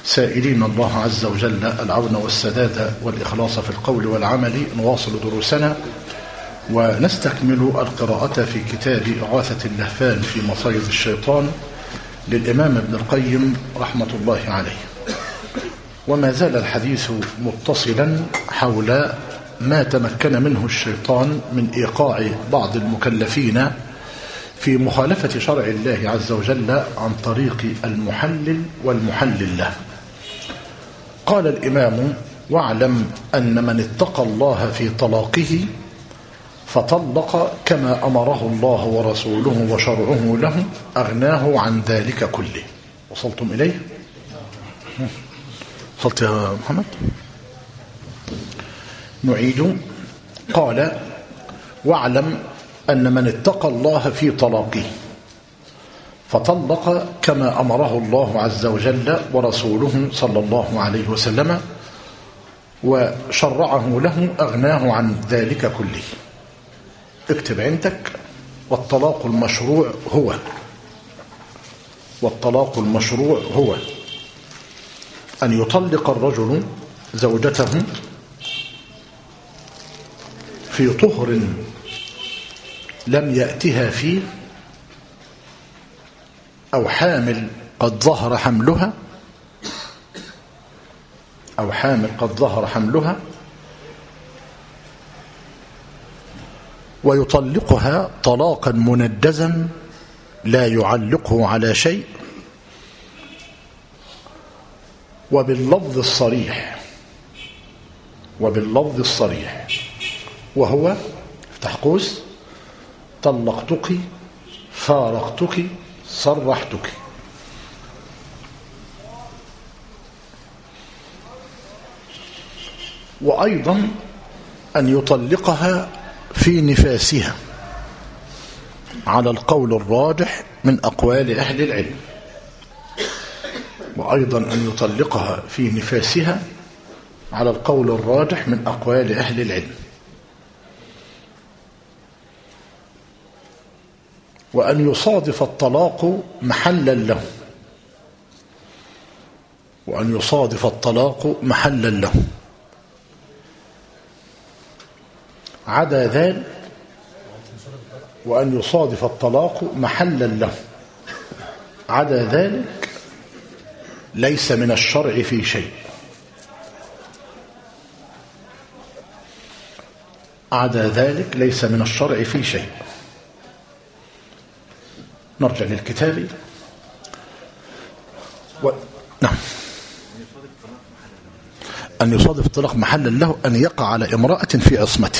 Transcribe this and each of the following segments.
سائلين الله عز وجل العون والسداد والإخلاص في القول والعمل، نواصل دروسنا ونستكمل القراءة في كتاب إغاثة اللهفان في مصايد الشيطان للإمام ابن القيم رحمة الله عليه. وما زال الحديث متصلا حول ما تمكن منه الشيطان من إيقاع بعض المكلفين في مخالفة شرع الله عز وجل عن طريق المحلل والمحلل له. قال الإمام: واعلم أن من اتقى الله في طلاقه فطلق كما أمره الله ورسوله وشرعه له أغناه عن ذلك كله. وصلتم إليه؟ وصلت يا محمد؟ نعيد. قال: واعلم أن من اتقى الله في طلاقه فطلق كما أمره الله عز وجل ورسوله صلى الله عليه وسلم وشرعه له أغناه عن ذلك كله. اكتب عندك: والطلاق المشروع هو أن يطلق الرجل زوجته في طهر لم يأتها فيه، أو حامل قد ظهر حملها ويطلقها طلاقا منجزا لا يعلقه على شيء، وباللفظ الصريح وهو افتح قوس: طلقتك، فارقتك، صرحتك. وأيضا أن يطلقها في نفاسها على القول الراجح من أقوال أهل العلم. وأيضا أن يطلقها في نفاسها على القول الراجح من أقوال أهل العلم. وأن يصادف الطلاق محلا له، عدا ذلك. وأن يصادف الطلاق محلا له، عدا ذلك ليس من الشرع في شيء. نرجع للكتاب. نعم. أن يصادف الطلاق محلا له أن يقع على امرأة في عصمته.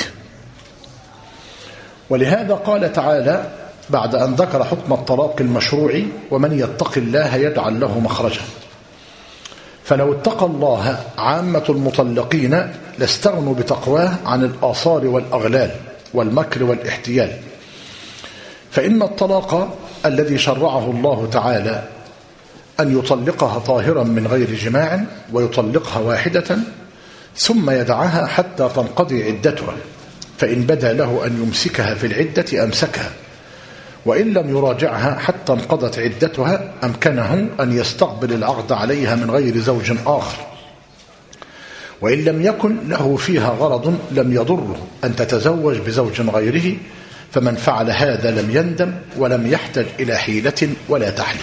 ولهذا قال تعالى بعد أن ذكر حكم الطلاق المشروع: ومن يتق الله يجعل له مخرجا. فلو اتقى الله عامة المطلقين لاستغنوا بتقواه عن الآثار والأغلال والمكر والاحتيال. فإن الطلاق الذي شرعه الله تعالى أن يطلقها طاهرا من غير جماع، ويطلقها واحدة ثم يدعها حتى تنقضي عدتها، فإن بدا له أن يمسكها في العدة أمسكها، وإن لم يراجعها حتى انقضت عدتها أمكنه أن يستقبل العقد عليها من غير زوج آخر. وإن لم يكن له فيها غرض لم يضره أن تتزوج بزوج غيره، فمن فعل هذا لم يندم ولم يحتج إلى حيلة ولا تحليل.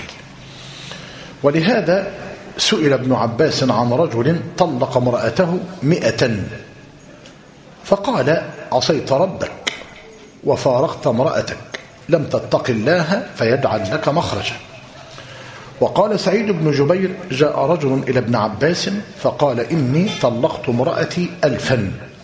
ولهذا سئل ابن عباس عن رجل طلق امرأته 100، فقال: عصيت ربك وفارقت امرأتك، لم تتق الله فيجعل لك مخرجا. وقال سعيد بن جبير: جاء رجل إلى ابن عباس فقال: إني طلقت امرأتي 1000،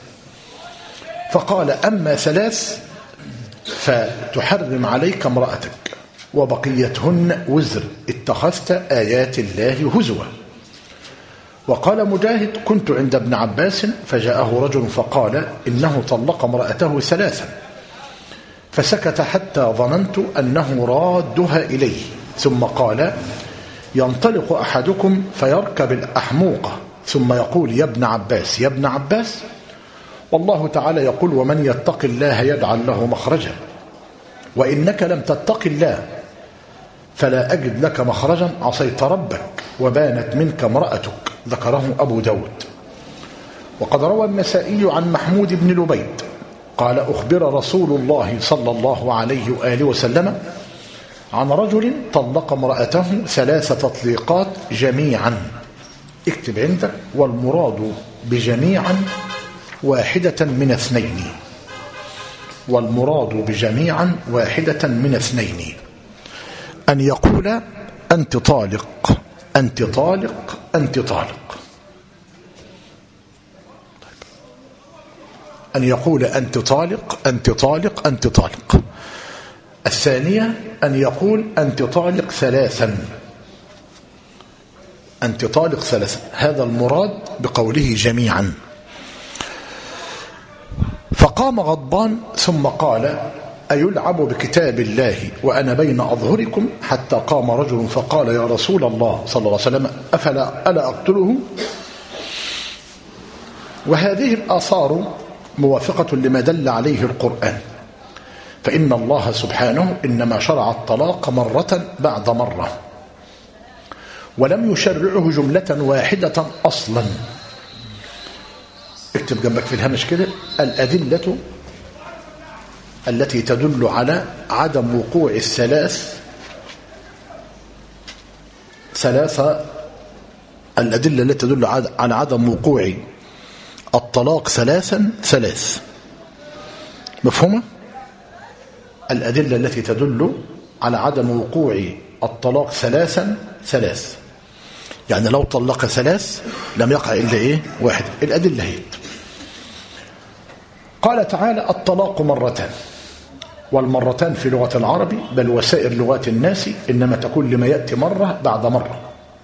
فقال: أما 3 فتحرم عليك امرأتك، وبقيتهن وزر، اتخذت آيات الله هزوا. وقال مجاهد: كنت عند ابن عباس فجاءه رجل فقال: إنه طلق امرأته 3، فسكت حتى ظننت أنه رادها إليه، ثم قال: ينطلق أحدكم فيركب الأحموقة ثم يقول: يا ابن عباس، يا ابن عباس، والله تعالى يقول: ومن يتق الله يجعل له مخرجا. وإنك لم تتق الله فلا أجد لك مخرجا عصيت ربك وبانت منك امرأتك. ذكره أبو داود. وقد روى النسائي عن محمود بن لبيد قال أخبر رسول الله صلى الله عليه وآله وسلم عن رجل طلق امرأته 3 تطليقات جميعا. اكتب عندك: والمراد بجميعا واحدة من 2. والمراد بجميعا واحدة من 2: أن يقول أنت طالق أنت طالق أنت طالق. أن يقول أنت طالق أنت طالق أنت طالق. الثانية أن يقول أنت طالق 3 أنت طالق 3. هذا المراد بقوله جميعا. فقام غضبان ثم قال: أيلعب بكتاب الله وأنا بين أظهركم؟ حتى قام رجل فقال: يا رسول الله صلى الله عليه وسلم ألا أقتله؟ وهذه الآثار موافقة لما دل عليه القرآن، فإن الله سبحانه إنما شرع الطلاق مرة بعد مرة، ولم يشرعه جملة واحدة أصلا. اكتب جنبك في الهامش كده: الأدلة التي تدل على عدم وقوع ثلاثة الأدلة التي تدل على عدم وقوع الطلاق 3. مفهومة؟ الأدلة التي تدل على عدم وقوع الطلاق 3. يعني لو طلق 3 لم يقع إلا 1. الأدلة هي: قال تعالى: الطلاق مرتان. والمرتان في لغة العرب بل وسائر لغات الناس إنما تكون لما يأتي مرة بعد مرة.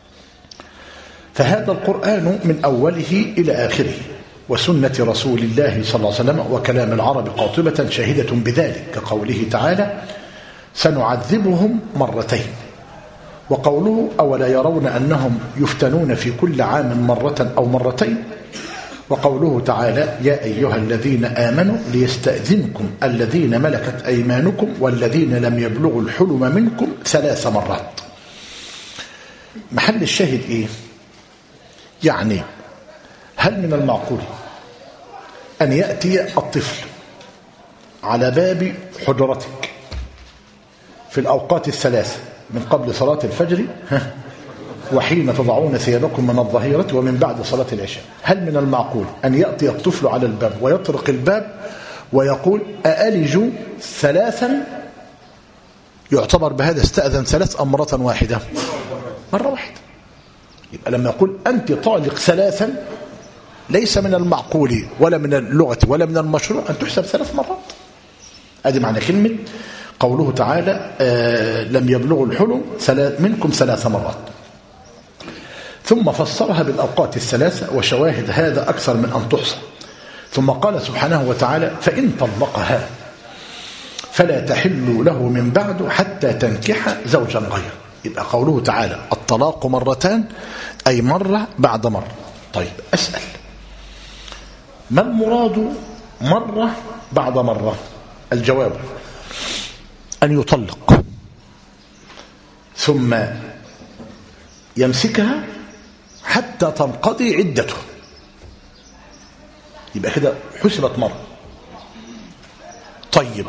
فهذا القرآن من أوله إلى آخره وسنة رسول الله صلى الله عليه وسلم وكلام العرب قاطبة شاهدة بذلك، كقوله تعالى: سنعذبهم 2. وقوله: أولا يرون أنهم يفتنون في كل عام مرة أو 2. وقوله تعالى: يا أيها الذين آمنوا ليستأذنكم الذين ملكت أيمانكم والذين لم يبلغوا الحلم منكم 3 مرات. محل الشاهد إيه؟ يعني هل من المعقول أن يأتي الطفل على باب حجرتك في الأوقات 3 من قبل صلاة الفجر وحين تضعون ثيابكم من الظهيرة ومن بعد صلاة العشاء؟ هل من المعقول أن يأتي الطفل على الباب ويطرق الباب ويقول: أألج 3؟ يعتبر بهذا استأذن 3 أم مرة واحدة؟ مرة واحدة. يبقى لما يقول أنت طالق 3 ليس من المعقول ولا من اللغة ولا من المشروع أن تحسب 3 مرات. هذه معنى كلمة قوله تعالى: لم يبلغوا الحلم منكم 3 مرات. ثم فسرها بالأوقات 3 وشواهد هذا أكثر من أن تحصى. ثم قال سبحانه وتعالى: فإن طلقها فلا تحل له من بعد حتى تنكح زوجا غيره. يبقى قوله تعالى: الطلاق 2 أي مرة بعد مرة. طيب أسأل: ما المراد مرة بعد مرة؟ الجواب: أن يطلق ثم يمسكها حتى تنقضي عدته. يبقى كده حسبت مرة. طيب،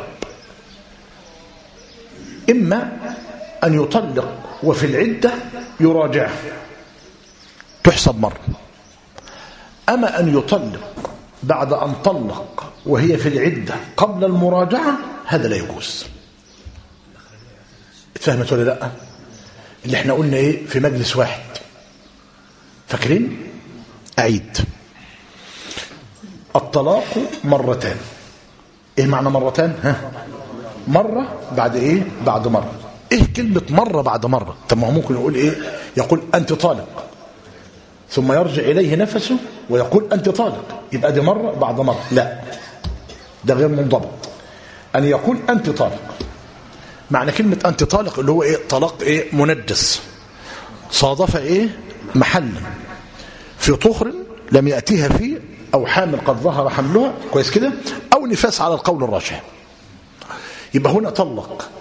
إما أن يطلق وفي العدة يراجعها تحسب مرة، أما أن يطلق بعد أن طلق وهي في العدة قبل المراجعة هذا لا يجوز. اتفهمت ولا لا؟ اللي احنا قلنا ايه في مجلس واحد، فاكرين؟ أعيد: الطلاق 2. ايه معنى 2؟ مرة بعد ايه؟ بعد مرة. ايه كلمة مرة بعد مرة؟ طب ما هو ممكن يقول ايه؟ يقول أنت طالق ثم يرجع إليه نفسه ويقول أنت طالق، يبقى دي مرة بعد مرة. لا، ده غير منضبط. أن يقول أنت طالق، معنى كلمة أنت طالق اللي هو إيه؟ طلاق إيه؟ منجس، صادف إيه؟ محلا في طهر لم يأتيها فيه، أو حامل قد ظهر حملها، كويس كده، أو نفاس على القول الراجح. يبقى هنا طلق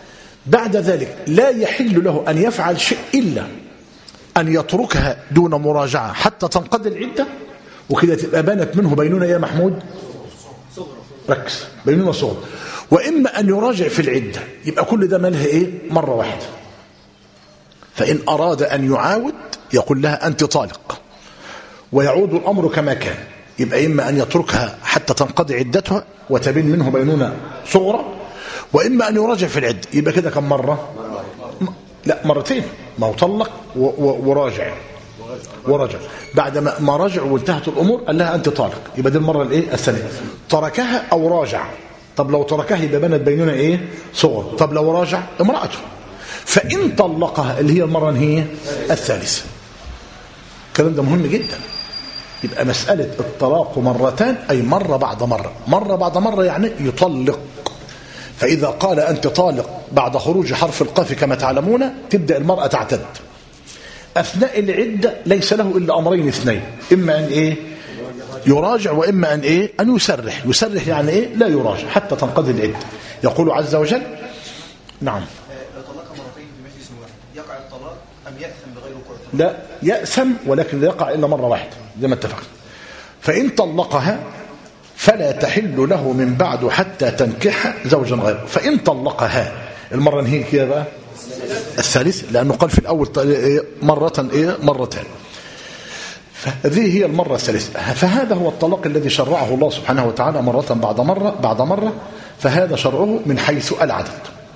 بعد ذلك لا يحل له أن يفعل شيء إلا أن يتركها دون مراجعة حتى تنقضي العدة، وكده تبقى بانت منه بينونة يا محمود ركز، بينونة صغرى. وإما أن يراجع في العدة، يبقى كل ده مالها إيه؟ مرة واحدة. فإن أراد أن يعاود يقول لها أنت طالق، ويعود الأمر كما كان. يبقى إما أن يتركها حتى تنقضي عدتها وتبين منه بينونة صغرى، وإما أن يراجع في العدة. يبقى كده كم مرة؟ لا مرتين، ما هو طلق وراجع بعد ما راجع وانتهت الأمور قال لها أنت طالق، يبقى دي المرة الإيه؟ الثانية. تركها أو راجع. طب لو تركها يبقى بنت بينونة إيه؟ صغرى. طب لو راجع امرأته. فإن طلقها اللي هي المرة هي الثالثة. الكلام ده مهم جدا. يبقى مسألة الطلاق مرتان أي مرة بعد مرة، مرة بعد مرة يعني يطلق. فإذا قال أنت طالق بعد خروج حرف القاف كما تعلمون تبدأ المرأة تعتد. أثناء العدة ليس له إلا أمرين اثنين، إما أن إيه؟ يراجع، وإما أن إيه؟ أن يسرح. يسرح يعني إيه؟ لا يراجع حتى تنقضي العدة. يقول عز وجل نعم لو طلقها مرتين في مجلس واحد يقع الطلاق أم يأثم بغير وقوع؟ لا يأثم، ولكن لا يقع إلا مرة واحدة زي ما اتفقنا. فإن طلقها فلا تحل له من بعد حتى تنكح زوجا غيره. فإن طلقها المرة هي كده بقى الثالث، لأنه قال في الأول مرة إيه؟ مرتان. فهذه هي المرة الثالثة. فهذا هو الطلاق الذي شرعه الله سبحانه وتعالى مرة بعد مرة بعد مرة. فهذا شرعه من حيث العدد.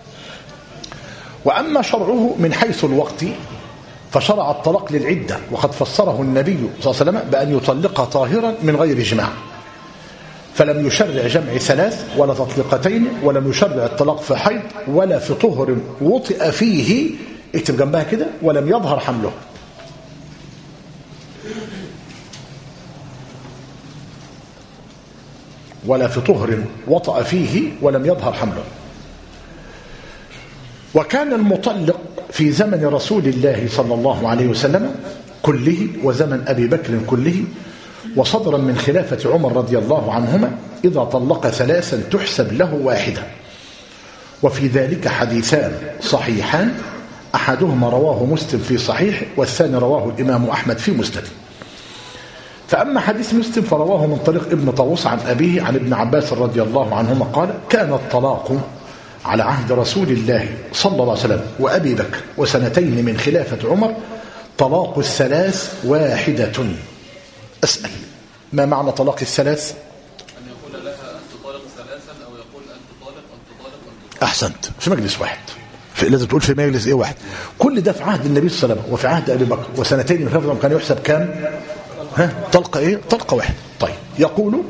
وأما شرعه من حيث الوقت فشرع الطلاق للعدة، وقد فسره النبي صلى الله عليه وسلم بأن يطلق طاهرا من غير جماع، فلم يشرع جمع ثلاث ولا تطلقتين، ولم يشرع الطلاق في حيض ولا في طهر وطئ فيه، اكتب جنبها كده، ولم يظهر حمله. ولا في طهر وطأ فيه ولم يظهر حمله. وكان المطلق في زمن رسول الله صلى الله عليه وسلم كله وزمن أبي بكر كله، وصدرا من خلافة عمر رضي الله عنهما، إذا طلق ثلاثا تحسب له واحدة. وفي ذلك حديثان صحيحان، أحدهما رواه مسلم في صحيح، والثاني رواه الإمام أحمد في مسند. فأما حديث مسلم فرواه من طريق ابن طاووس عن أبيه عن ابن عباس رضي الله عنهما قال: كان الطلاق على عهد رسول الله صلى الله عليه وسلم وأبي بكر وسنتين من خلافة عمر طلاق الثلاث واحدة. أسأل: ما معنى طلاق الثلاث؟ أن يقول لها أنت طالق ثلاثا، أو يقول أنت طالق أنت طالق أنت طالق. أحسنت. في مجلس واحد، لازم تقول في مجلس إيه؟ واحد. كل ده في عهد النبي صلى الله عليه وسلم وفي عهد أبي بكر وسنتين من خلافة كان يحسب كام؟ طلقة إيه؟ طلقة واحد. طيب، يقول: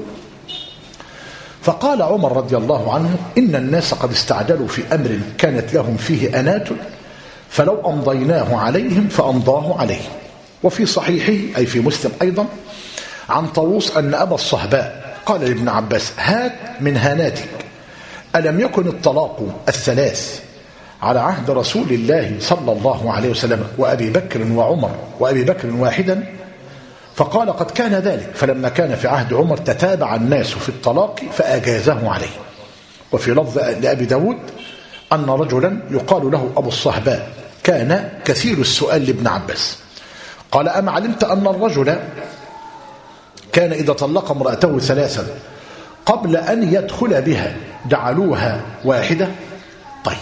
فقال عمر رضي الله عنه: إن الناس قد استعجلوا في أمر كانت لهم فيه أنات، فلو أمضيناه عليهم فأمضاه عليهم. وفي صحيحه أي في مسلم أيضا عن طاووس أن أبا الصهباء قال لابن عباس: هات من هاناتك، ألم يكن الطلاق الثلاث على عهد رسول الله صلى الله عليه وسلم وأبي بكر وعمر وأبي بكر واحدا؟ فقال: قد كان ذلك، فلما كان في عهد عمر تتابع الناس في الطلاق فأجازه عليه. وفي لفظ لأبي داود أن رجلا يقال له أبو الصهباء كان كثير السؤال لابن عباس، قال: أما علمت أن الرجل كان إذا طلق امرأته ثلاثا قبل أن يدخل بها جعلوها واحدة؟ طيب،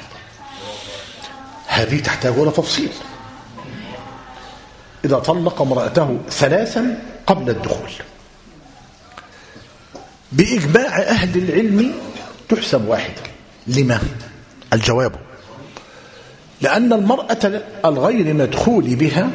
هذه تحتاج إلى تفصيل. إذا طلق امرأته ثلاثا قبل الدخول بإجماع أهل العلم تحسب واحدة. لما؟ الجواب: لأن المرأة الغير مدخول بها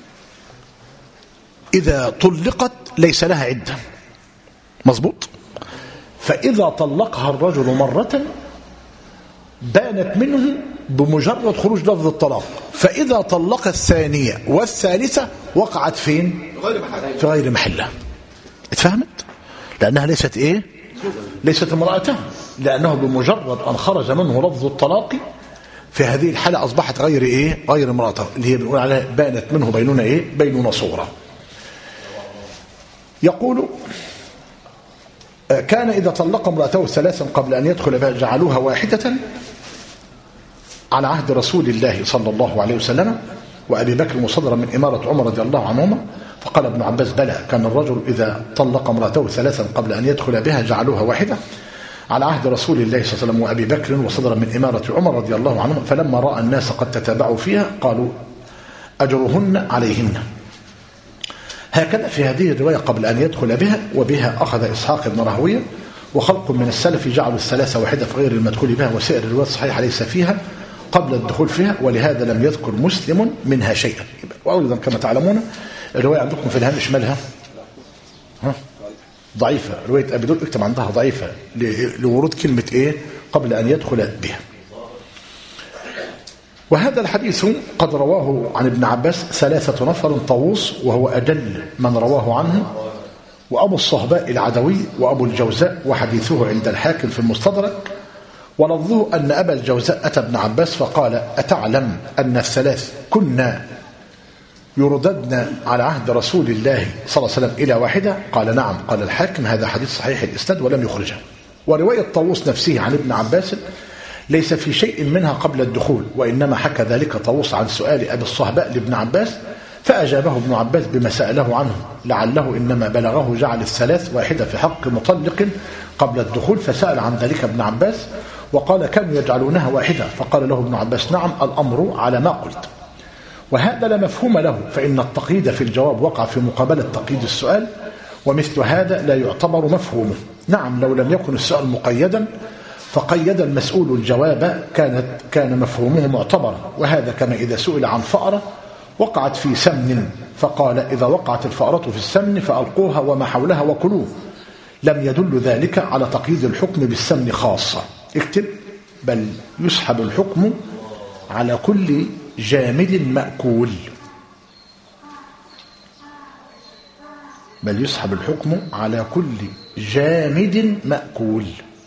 إذا طلقت ليس لها عدة، مظبوط؟ فإذا طلقها الرجل مرة بانت منه بمجرد خروج لفظ الطلاق، فإذا طلق الثانية والثالثة وقعت فين؟ في غير محلها. اتفهمت؟ لأنها ليست إيه؟ ليست امرأته، لأنه بمجرد أن خرج منه لفظ الطلاق في هذه الحالة أصبحت غير إيه؟ غير امرأته، اللي هي بنقول عليها بانت منه بينونة إيه؟ بينونة صغرى. يقول: كان إذا طلق امرأته ثلاثا قبل أن يدخل بها جعلوها واحدة، على عهد رسول الله صلى الله عليه وسلم وأبي بكر مصدرا من إمارة عمر رضي الله عنهما؟ فقال ابن عباس بلى، كان الرجل إذا طلق امرأته ثلاثا قبل أن يدخل بها جعلوها واحدة على عهد رسول الله صلى الله عليه وسلم وأبي بكر وصدرا من إمارة عمر رضي الله عنهما، فلما رأى الناس قد تتابعوا فيها قالوا أجرهن عليهن. هكذا في هذه الرواية قبل أن يدخل بها، وبها أخذ إسحاق بن راهويه وخلق من السلف جعلوا الثلاثة واحدة في غير المدخول بها، وسائر الروايات الصحيحة ليس فيها قبل الدخول فيها، ولهذا لم يذكر مسلم منها شيئا. وأيضا كما تعلمون الرواية عندكم في الهامش مالها ضعيفة، رواية أبي داود اكتب عندها ضعيفة لورود كلمة إيه قبل أن يدخل بها. وهذا الحديث قد رواه عن ابن عباس 3 نفر، طاووس وهو أجل من رواه عنه، وأبو الصهباء العدوي، وأبو الجوزاء، وحديثه عند الحاكم في المستدرك. ولفظه أن أبا الجوزاء أتى ابن عباس فقال أتعلم أن الثلاث كنا يرددن على عهد رسول الله صلى الله عليه وسلم إلى واحدة؟ قال نعم. قال الحاكم هذا حديث صحيح الإسناد ولم يخرجه. ورواية طاووس نفسه عن ابن عباس ليس في شيء منها قبل الدخول، وإنما حكى ذلك طاووس عن سؤال أبي الصهباء لابن عباس، فأجابه ابن عباس بما سأله عنه، لعله إنما بلغه جعل الثلاث واحدة في حق مطلق قبل الدخول، فسأل عن ذلك ابن عباس وقال كانوا يجعلونها واحدة، فقال له ابن عباس نعم الأمر على ما قلت. وهذا لا مفهوم له، فإن التقييد في الجواب وقع في مقابلة تقييد السؤال، ومثل هذا لا يعتبر مفهومه. نعم لو لم يكن السؤال مقيدا فقيد المسؤول الجواب كان مفهومه معتبرا، وهذا كما إذا سئل عن فأرة وقعت في سمن فقال إذا وقعت الفأرة في السمن فألقوها وما حولها وكلوه، لم يدل ذلك على تقييد الحكم بالسمن خاصة. اكتب بل يسحب الحكم على كل جامد مأكول، بل يسحب الحكم على كل جامد مأكول.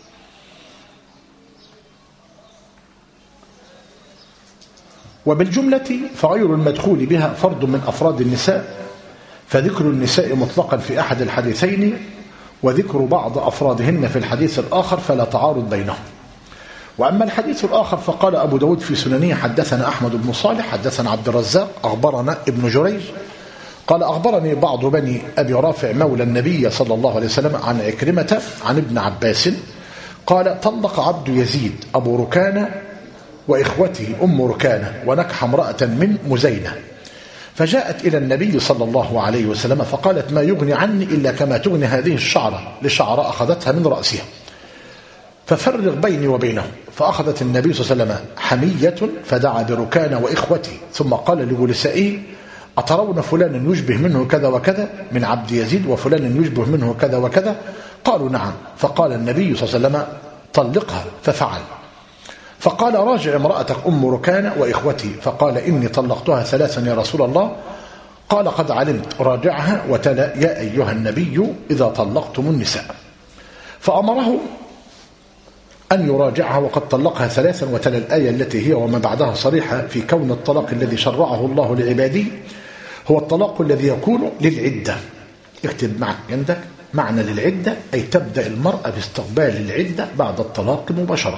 وبالجملة فغير المدخول بها فرد من أفراد النساء، فذكر النساء مطلقا في أحد الحديثين وذكر بعض أفرادهن في الحديث الآخر فلا تعارض بينهم. وأما الحديث الآخر فقال أبو داود في سننه حدثنا أحمد بن صالح حدثنا عبد الرزاق أخبرنا ابن جريج قال أخبرني بعض بني أبي رافع مولى النبي صلى الله عليه وسلم عن عكرمة عن ابن عباس قال طلق عبد يزيد أبو ركانة وإخوته أم ركانة ونكح امرأة من مزينة، فجاءت إلى النبي صلى الله عليه وسلم فقالت ما يغني عني إلا كما تغني هذه الشعرة لشعرة أخذتها من رأسها، ففرق بيني وبينه. فأخذت النبي صلى الله عليه وسلم حمية فدعا بركانة وإخوته، ثم قال لجلسائه أترون فلانا يشبه منه كذا وكذا من عبد يزيد وفلانا يشبه منه كذا وكذا؟ قالوا نعم. فقال النبي صلى الله عليه وسلم طلقها، ففعل. فقال راجع امرأتك أم ركانة وإخوتي، فقال إني طلقتها 3 يا رسول الله. قال قد علمت، راجعها. وتلا يا أيها النبي إذا طلقتم النساء، فأمره أن يراجعها وقد طلقها 3، وتلا الآية التي هي وما بعدها صريحة في كون الطلاق الذي شرعه الله لعباده هو الطلاق الذي يكون للعدة. اكتب معك عندك معنى للعدة، أي تبدأ المرأة باستقبال العدة بعد الطلاق مباشرة،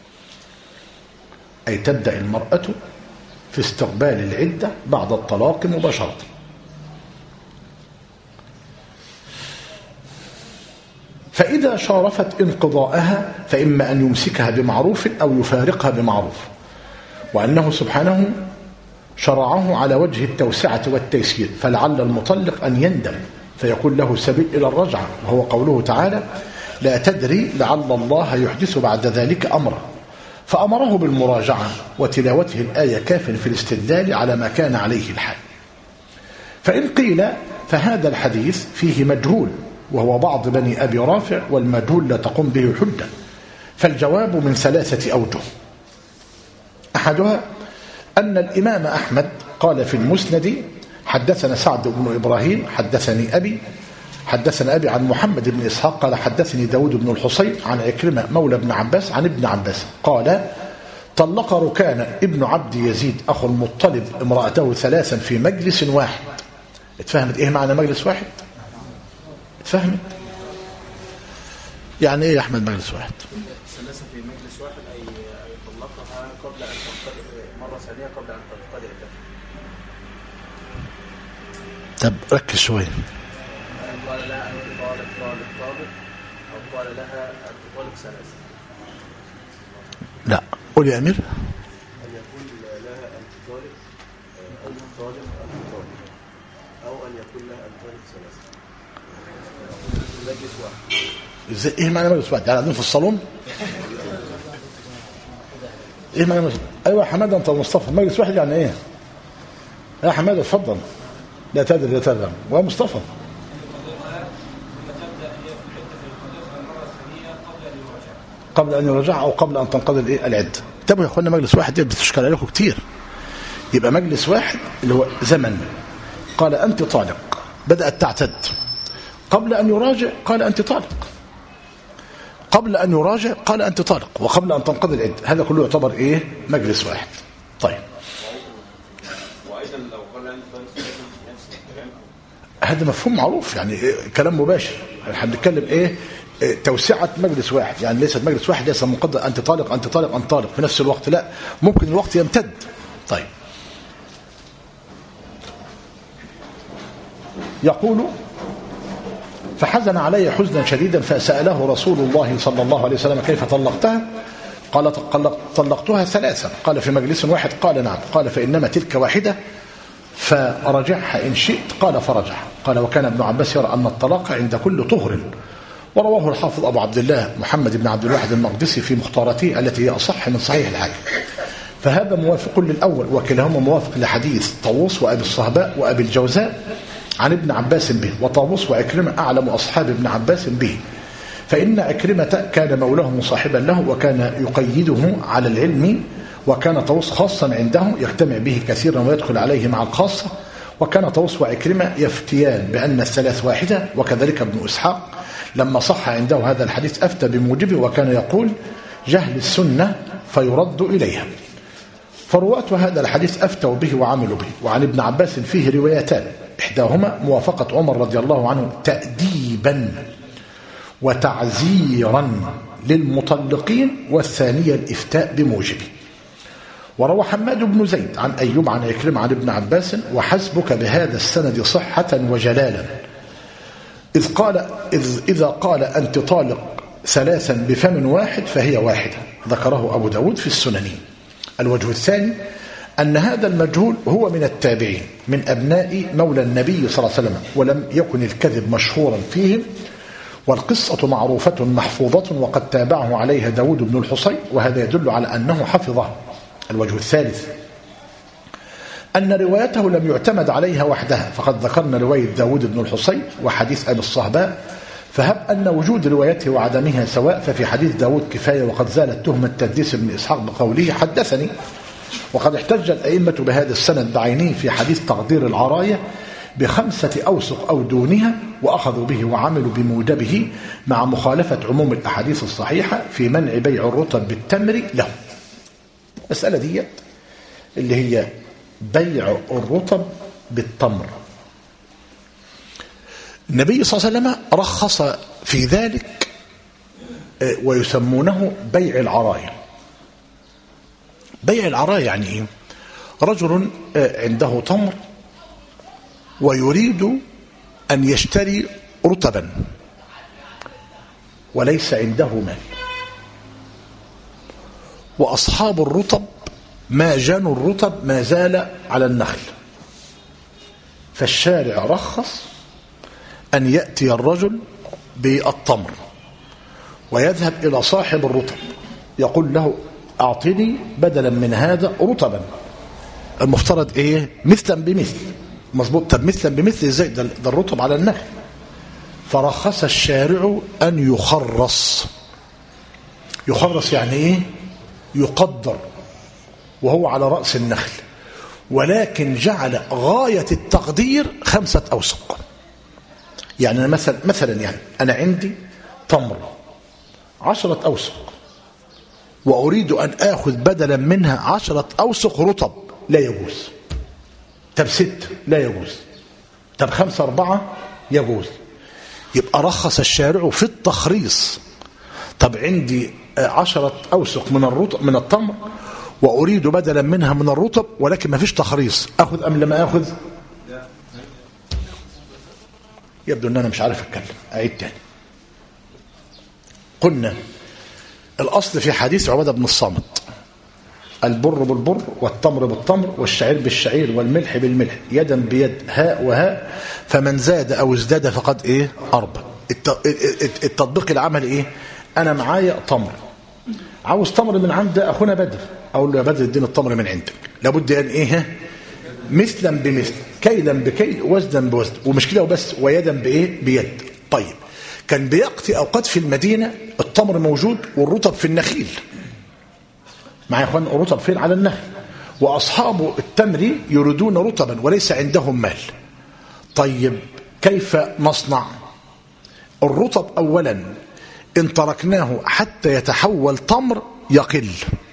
أي تبدأ المرأة في استقبال العدة بعد الطلاق مباشرة. فإذا شارفت انقضاءها فإما أن يمسكها بمعروف أو يفارقها بمعروف، وأنه سبحانه شرعه على وجه التوسعة والتيسير، فلعل المطلق أن يندم فيكون له سبيل إلى الرجعة، وهو قوله تعالى لا تدري لعل الله يحدث بعد ذلك أمرا، فأمره بالمراجعة وتلاوته الآية كاف في الاستدلال على ما كان عليه الحال. فإن قيل فهذا الحديث فيه مجهول وهو بعض بني أبي رافع، والمجهول لا تقوم به حجة، فالجواب من 3 أوجه. أحدها أن الإمام أحمد قال في المسند حدثنا سعد بن إبراهيم حدثنا أبي عن محمد بن إسحاق قال حدثني داود بن الحصين عن عكرمة مولى ابن عباس عن ابن عباس قال طلق ركان ابن عبد يزيد أخو المطلب امرأته 3 في مجلس واحد. اتفهمت إيه معنى مجلس واحد؟ اتفهمت؟ يعني ايه يا احمد مجلس واحد؟ ثلاثة في مجلس واحد أي يطلقها قبل أن تنقضي مرة ثانية قبل أن تنقضي عدتها. طب ركز شويه. قال لها أن تطالق طالق أو قال لها أن تطالق ثلاثة. لا قول يا امير. أن يكون لها أن تطالق أو تطالق أن تطالق أو أن يكون لها أن تطالق ثلاثة. مجلس واحد. ازاي ايه معنى مجلس واحد؟ يعني قاعدين في الصالون؟ ايه معنى مجلس؟ ايوه يا حماده انت ومصطفى، مجلس واحد يعني ايه؟ يا حماده اتفضل. لا تدري لا تدري. ومصطفى قبل ان يراجع او قبل ان تنقضي الايه العده. انتبهوا يا اخوانا، مجلس واحد دي بتشكل عليكم كتير. يبقى مجلس واحد اللي هو زمن قال انت طالق، بدات تعتد، قبل ان يراجع قال انت طالق، قبل ان يراجع قال انت طالق، وقبل ان تنقضي العده. هذا كله يعتبر ايه؟ مجلس واحد. طيب وأيضا لو قال أن تطالق نفس الكلام هذا مفهوم معروف، يعني إيه؟ كلام مباشر. احنا بنتكلم ايه؟ توسعة مجلس واحد، يعني ليست مجلس واحد ليس منقضى أنت طالق أنت طالق أنت طالق في نفس الوقت، لا، ممكن الوقت يمتد. طيب يقول فحزن علي حزنا شديدا فسأله رسول الله صلى الله عليه وسلم كيف طلقتها؟ قال طلقتها ثلاثا. قال في مجلس واحد؟ قال نعم. قال فإنما تلك واحدة فرجعها إن شئت. قال فرجعها. قال وكان ابن عباس يرى أن الطلاق عند كل طهر، ورواه الحافظ أبو عبد الله محمد بن عبد الواحد المقدسي في مختارته التي هي أصح من صحيح الحاكم. فهذا موافق للأول، وكلاهما موافق لحديث طاووس وأبي الصهباء وأبي الجوزاء عن ابن عباس به، وطاووس وعكرمة أعلم أصحاب ابن عباس به، فإن عكرمة كان مولاه مصاحبا له وكان يقيده على العلم، وكان طاووس خاصا عنده يجتمع به كثيرا ويدخل عليه مع الخاصة، وكان طاووس وعكرمة يفتيان بأن الثلاث واحدة، وكذلك ابن إسحاق لما صح عنده هذا الحديث أفتى بموجبه، وكان يقول جهل السنة فيرد إليها. فرواة هذا الحديث أفتوا به وعملوا به. وعن ابن عباس فيه روايتان، إحداهما موافقة عمر رضي الله عنه تأديبا وتعزيرا للمطلقين، والثانية الإفتاء بموجبه. وروى حماد بن زيد عن أيوب عن عكرمة عن ابن عباس وحسبك بهذا السند صحة وجلالا إذا قال أنت طالق ثلاثا بفم واحد فهي واحدة. ذكره أبو داود في السنن. الوجه الثاني أن هذا المجهول هو من التابعين من أبناء مولى النبي صلى الله عليه وسلم، ولم يكن الكذب مشهورا فيهم، والقصة معروفة محفوظة وقد تابعه عليها داود بن الحصين، وهذا يدل على أنه حفظه. الوجه الثالث أن روايته لم يعتمد عليها وحدها، فقد ذكرنا رواية داود بن الحصين وحديث أبي الصهباء، فهب أن وجود روايته وعدمها سواء، ففي حديث داود كفاية، وقد زالت تهمة تدليس ابن إسحاق بقوله حدثني. وقد احتج الأئمة بهذا السند بعينه في حديث تقدير العراية ب5 أوسق أو دونها، وأخذوا به وعملوا بموجبه مع مخالفة عموم الأحاديث الصحيحة في منع بيع الرطب بالتمر له. المسألة دي اللي هي بيع الرطب بالتمر، النبي صلى الله عليه وسلم رخص في ذلك، ويسمونه بيع العراية. بيع العراية يعني ايه؟ رجل عنده تمر ويريد أن يشتري رطبا وليس عنده مال، وأصحاب الرطب ما جانوا الرطب ما زال على النخل، فالشارع رخص أن يأتي الرجل بالتمر ويذهب إلى صاحب الرطب يقول له أعطني بدلا من هذا رطبا، المفترض إيه؟ مثلا بمثل. مظبوط. طب مثلا بمثل إزاي؟ ده الرطب على النخل. فرخص الشارع أن يخرص. يخرص يعني إيه؟ يقدر وهو على رأس النخل، ولكن جعل غاية التقدير 5 أوسق. يعني مثلا يعني أنا عندي تمر 10 أوسق، وأريد أن آخذ بدلا منها 10 أوسق رطب، لا يجوز. طب 6 لا يجوز. طب 5 4 يجوز. يبقى رخص الشارع في التخريص طب عندي 10 أوسق من الرطب من التمر وأريد بدلا منها من الرطب ولكن ما فيش تخريص، أخذ أم لما أخذ؟ يبدو أن أنا مش عارف أتكلم، أعيد تاني. قلنا الأصل في حديث عبادة بن الصامت: البر بالبر والتمر بالتمر والشعير بالشعير والملح بالملح يدا بيد هاء وهاء، فمن زاد أو ازداد فقد إيه؟ أربى. التطبيق العمل إيه؟ أنا معايا تمر، عاوز تمر من عند أخونا بدر، أقول له يا بدر اديني التمر من عندك، لابد أن إيه؟ مثلا بمثل، كيلا بكيل، وزنا بوزن، ومش كده وبس، ويدا بإيه؟ بيد. طيب كان بيقضي أوقات في المدينة التمر موجود والرطب في النخيل، معايا يا اخوان، الرطب فين؟ على النخل، واصحاب التمر يريدون رطبا وليس عندهم مال. طيب كيف نصنع؟ الرطب اولا ان تركناه حتى يتحول تمر يقل،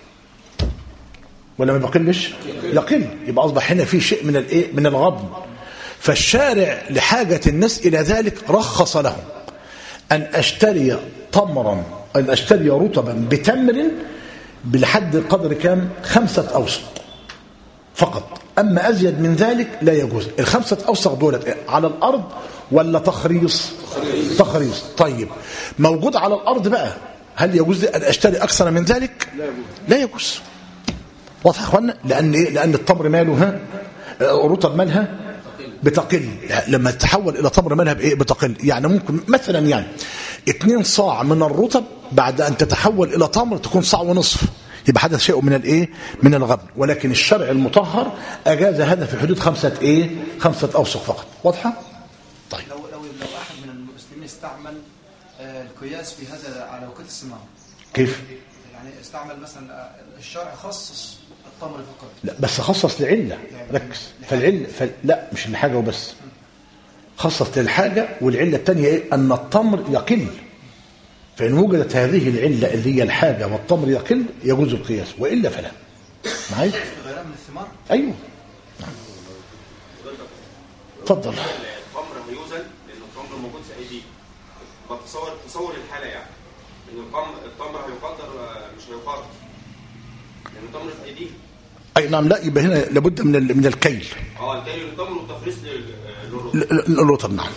ولا ما بيقلش؟ يقل، يبقى اصبح هنا في شيء من الايه؟ من الغبن. فالشارع لحاجه الناس الى ذلك رخص لهم ان اشتري تمرا، ان اشتري رطبا بتمر بلحد قدر كام؟ 5 أوسق فقط، أما أزيد من ذلك لا يجوز. ال5 أوسق دولت على الأرض ولا تخريص؟ تخريص. طيب موجود على الأرض بقى، هل يجوز أن أشتري أكثر من ذلك؟ لا يجوز. واضح يا أخوانا؟ لأن إيه؟ لأن التمر ماله الرطب مالها بتقل، لما تتحول إلى تمر مالها بإيه؟ بتقل. يعني ممكن مثلا يعني 2 صاع من الرطب بعد أن تتحول إلى تمر تكون 1.5 صاع، يبقى حدث شيء من الايه؟ من الغبن. ولكن الشرع المطهر أجاز هذا في حدود 5 أوسق فقط. واضحة؟ طيب لو أحد من المسلمين استعمل القياس في هذا على وقت الصناعة، كيف؟ يعني استعمل مثلا الشرع خصص التمر فقط، لا بس خصص لعلة، ركز. فالعلة لا مش لحاجة وبس، خصص للحاجة، والعلة الثانية ايه؟ أن التمر يقل، فإن وجدت هذه العلة اللي هي الحاجة والتمر يقل يجوز القياس، وإلا فلا. معايا؟ غيرها من الثمار. أيوه نعم. اتفضل. التمر هيوزن لأن التمر موجود في أيديه، تصور الحالة يعني إن التمر هيقدر مش هيقدر لأن التمر في أيديه. أي نعم. لا يبقى هنا لابد من الكيل. الكيل للتمر والتفريز للرطب. نعم.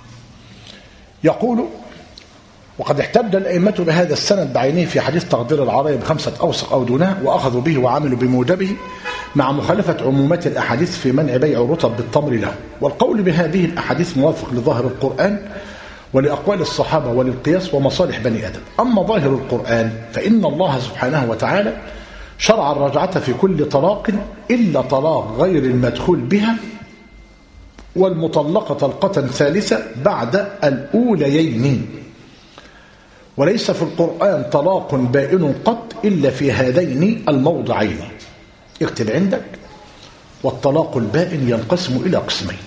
يقول: وقد احتج الأئمة بهذا السند بعينه في حديث تقدير العراية ب5 أوسق أو دونها، وأخذوا به وعملوا بموجبه مع مخالفة عمومات الأحاديث في منع بيع الرطب بالتمر له. والقول بهذه الأحاديث موافق لظاهر القرآن ولأقوال الصحابة وللقياس ومصالح بني آدم. أما ظاهر القرآن فإن الله سبحانه وتعالى شرع الرجعة في كل طلاق إلا طلاق غير المدخول بها والمطلقة طلقة ثالثة بعد الأوليين، وليس في القرآن طلاق بائن قط إلا في هذين الموضعين. اكتب عندك: والطلاق البائن ينقسم إلى قسمين: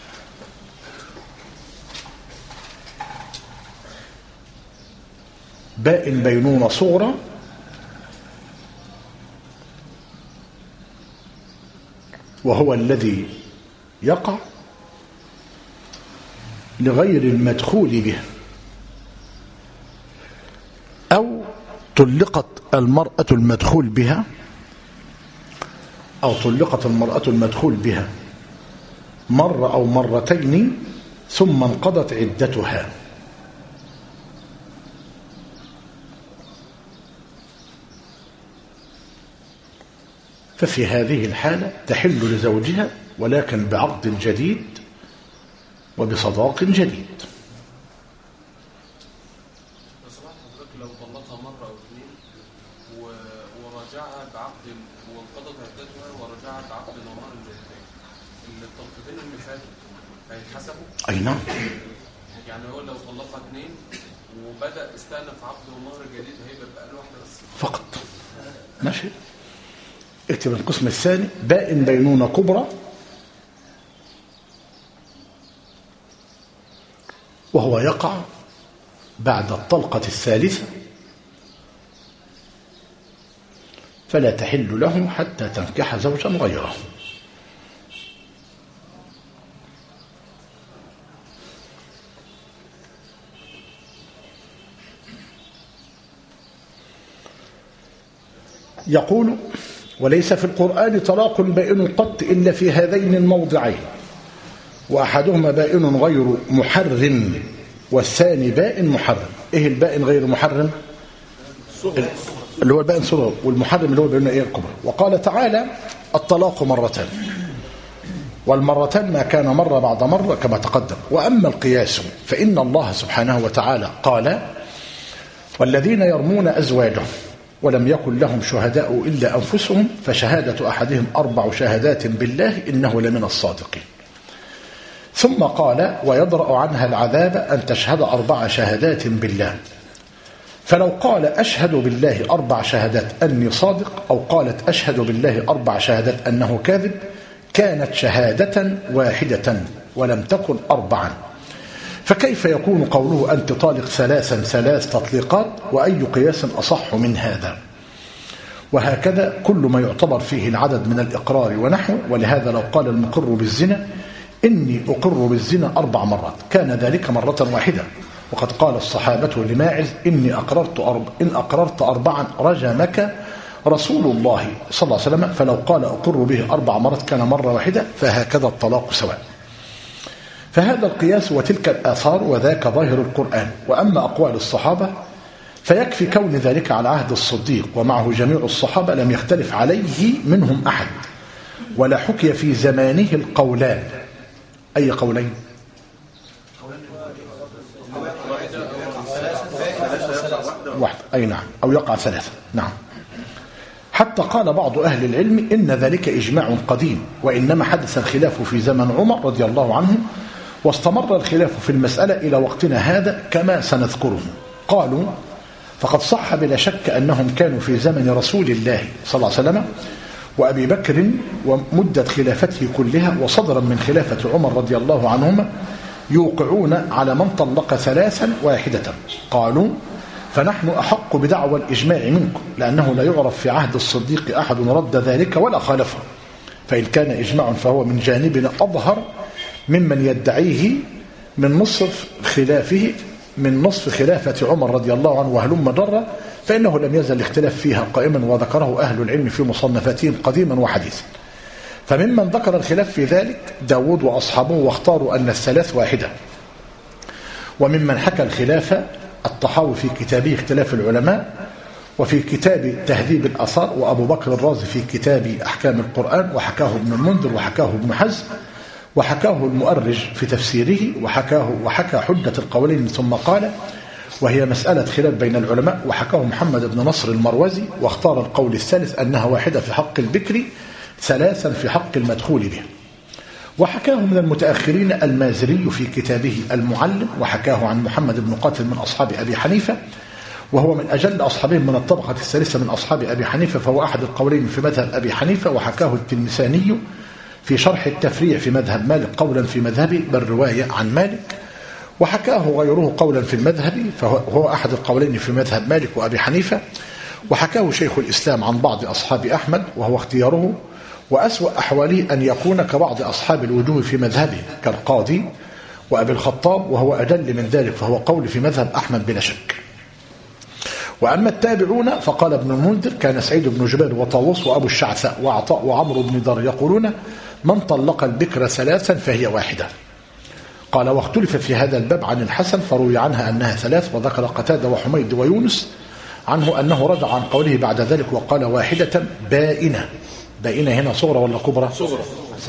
بائن بينونة صغرى وهو الذي يقع لغير المدخول به، أو طلقت المرأة المدخول بها، أو طلقت المرأة المدخول بها مرة أو مرتين ثم انقضت عدتها. ففي هذه الحالة تحل لزوجها ولكن بعقد جديد وبصداق جديد. لو طلقها مرة أو اثنين ورجعها بعقد وانقضت عدتها ورجعها بعقد ومهر جديد، الطلقتين اللي فاتوا هيتحسبوا؟ أي نعم. يعني هو لو طلقها اثنين وبدأ استأنف عقد ومهر جديد هيبقى بقى له واحدة بس فقط. ماشي. اكتب القسم الثاني: بائن بينونة كبرى وهو يقع بعد الطلقة الثالثة فلا تحل له حتى تنكح زوجا غيره. يقول: وليس في القرآن طلاق بائن قط إلا في هذين الموضعين، وأحدهما بائن غير محرم والثاني بائن محرم. إيه البائن غير محرم؟ اللي هو البائن صغر، والمحرم اللي هو بائن إيه الكبرى. وقال تعالى: الطلاق مرتان، والمرتان ما كان مرة بعد مرة كما تقدم. وأما القياس فإن الله سبحانه وتعالى قال: والذين يرمون أزواجهم ولم يكن لهم شهداء إلا أنفسهم فشهادة أحدهم 4 شهادات بالله إنه لمن الصادقين. ثم قال: ويدرأ عنها العذاب أن تشهد 4 شهادات بالله. فلو قال: أشهد بالله 4 شهادات أني صادق، أو قالت: أشهد بالله 4 شهادات أنه كاذب، كانت شهادة واحدة ولم تكن 4. فكيف يكون قوله أنت طالق 3 تطليقات؟ وأي قياس أصح من هذا؟ وهكذا كل ما يعتبر فيه العدد من الإقرار ونحو. ولهذا لو قال المقر بالزنا: إني أقر بالزنا 4 مرات، كان ذلك مرة واحدة. وقد قال الصحابة لماعز: إن أقررت 4 رجمك رسول الله صلى الله عليه وسلم. فلو قال أقر به 4 مرات كان مرة واحدة، فهكذا الطلاق سواء. فهذا القياس وتلك الآثار وذاك ظاهر القرآن. وأما أقوال الصحابة فيكفي كون ذلك على عهد الصديق ومعه جميع الصحابة لم يختلف عليه منهم أحد، ولا حكي في زمانه القولان. أي قولين؟ واحد، أي نعم، أو يقع 3، نعم. حتى قال بعض أهل العلم إن ذلك إجماع قديم، وإنما حدث الخلاف في زمن عمر رضي الله عنه، واستمر الخلاف في المسألة إلى وقتنا هذا كما سنذكره. قالوا: فقد صح بلا شك أنهم كانوا في زمن رسول الله صلى الله عليه وسلم وأبي بكر ومدة خلافته كلها، وصدرا من خلافة عمر رضي الله عنهما، يوقعون على من طلق 3 واحدة. قالوا: فنحن أحق بدعوى الإجماع منكم، لأنه لا يعرف في عهد الصديق أحد رد ذلك ولا خالفه، فإن كان إجماع فهو من جانبنا أظهر ممن يدعيه من نصف خلافة عمر رضي الله عنه وهلم جرا، فإنه لم يزل الاختلاف فيها قائما، وذكره أهل العلم في مصنفاتهم قديما وحديثا. فممن ذكر الخلاف في ذلك داود وأصحابه، واختاروا أن 3 واحدة. وممن حكى الخلاف الطحاوي في كتابه اختلاف العلماء، وفي كتاب تهذيب الآثار، وأبو بكر الرازي في كتاب أحكام القرآن، وحكاه ابن المنذر، وحكاه ابن حزم، وحكاه المؤرج في تفسيره، وحكى حجة القولين ثم قال: وهي مسألة خلاف بين العلماء. وحكاه محمد بن نصر المروزي، واختار القول الثالث أنها واحدة في حق البكر، 3 في حق المدخول به. وحكاه من المتأخرين المازري في كتابه المعلم، وحكاه عن محمد بن قاتل من أصحاب أبي حنيفة، وهو من أجل أصحابهم من الطبقة الثالثة من أصحاب أبي حنيفة، فهو أحد القولين في مذهب أبي حنيفة. وحكاه التلمساني في شرح التفريع في مذهب مالك قولا في مذهبه بالرواية عن مالك، وحكاه غيره قولا في المذهب، فهو أحد القولين في مذهب مالك وأبي حنيفة. وحكاه شيخ الإسلام عن بعض أصحاب أحمد، وهو اختياره، وأسوأ أحواله أن يكون كبعض أصحاب الوجوه في مذهبه كالقاضي وأبي الخطاب، وهو أجل من ذلك، فهو قول في مذهب أحمد بلا شك. وأما التابعون فقال ابن المنذر: كان سعيد بن جبير وطاووس وأبو الشعثاء وعطاء وعمرو بن ذر يقولون: من طلق البكر 3 فهي واحدة. قال: واختلف في هذا الباب عن الحسن، فروي عنها أنها 3، وذكر قتادة وحميد ويونس عنه أنه رجع عن قوله بعد ذلك وقال: واحدة بائنة. بائنة هنا صغرى ولا كبرى؟ صغرى.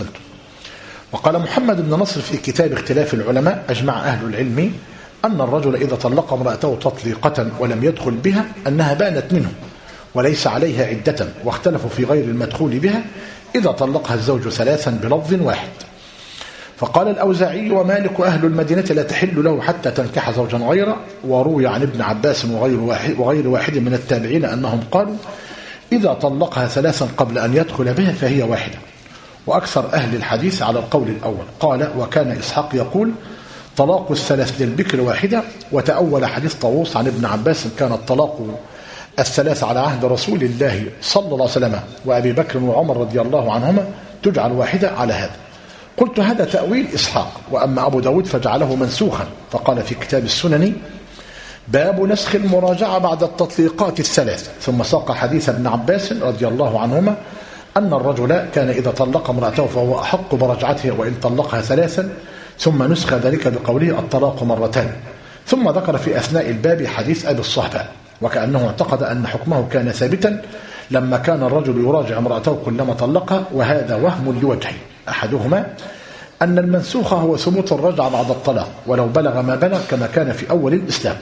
وقال محمد بن نصر في كتاب اختلاف العلماء: أجمع أهل العلم أن الرجل إذا طلق امرأته تطليقة ولم يدخل بها أنها بانت منه وليس عليها عدة، واختلفوا في غير المدخول بها إذا طلقها الزوج 3 بلفظ واحد. فقال الأوزاعي ومالك وأهل المدينة لا تحل له حتى تنكح زوجا غيره. وروي عن ابن عباس وغير واحد من التابعين أنهم قالوا: إذا طلقها 3 قبل أن يدخل بها فهي واحدة. وأكثر أهل الحديث على القول الأول. قال: وكان إسحاق يقول: طلاق 3 للبكر واحدة. وتأول حديث طاووس عن ابن عباس: كان الطلاق 3 على عهد رسول الله صلى الله عليه وسلم وأبي بكر وعمر رضي الله عنهما تجعل واحدة على هذا. قلت: هذا تأويل إسحاق. وأما أبو داود فجعله منسوخا، فقال في كتاب السنن: باب نسخ المراجعة بعد التطليقات الثلاث. ثم ساق حديث ابن عباس رضي الله عنهما أن الرجل كان إذا طلق امرأته فهو أحق برجعتها وإن طلقها ثلاثا، ثم نسخ ذلك بقوله الطلاق مرتان. ثم ذكر في أثناء الباب حديث أبي الصهباء، وكأنه اعتقد أن حكمه كان ثابتا لما كان الرجل يراجع امرأته كلما طلقها، وهذا وهم لوجهين. أحدهما أن المنسوخ هو ثبوت الرجعة بعد الطلاق ولو بلغ ما بلغ كما كان في أول الإسلام.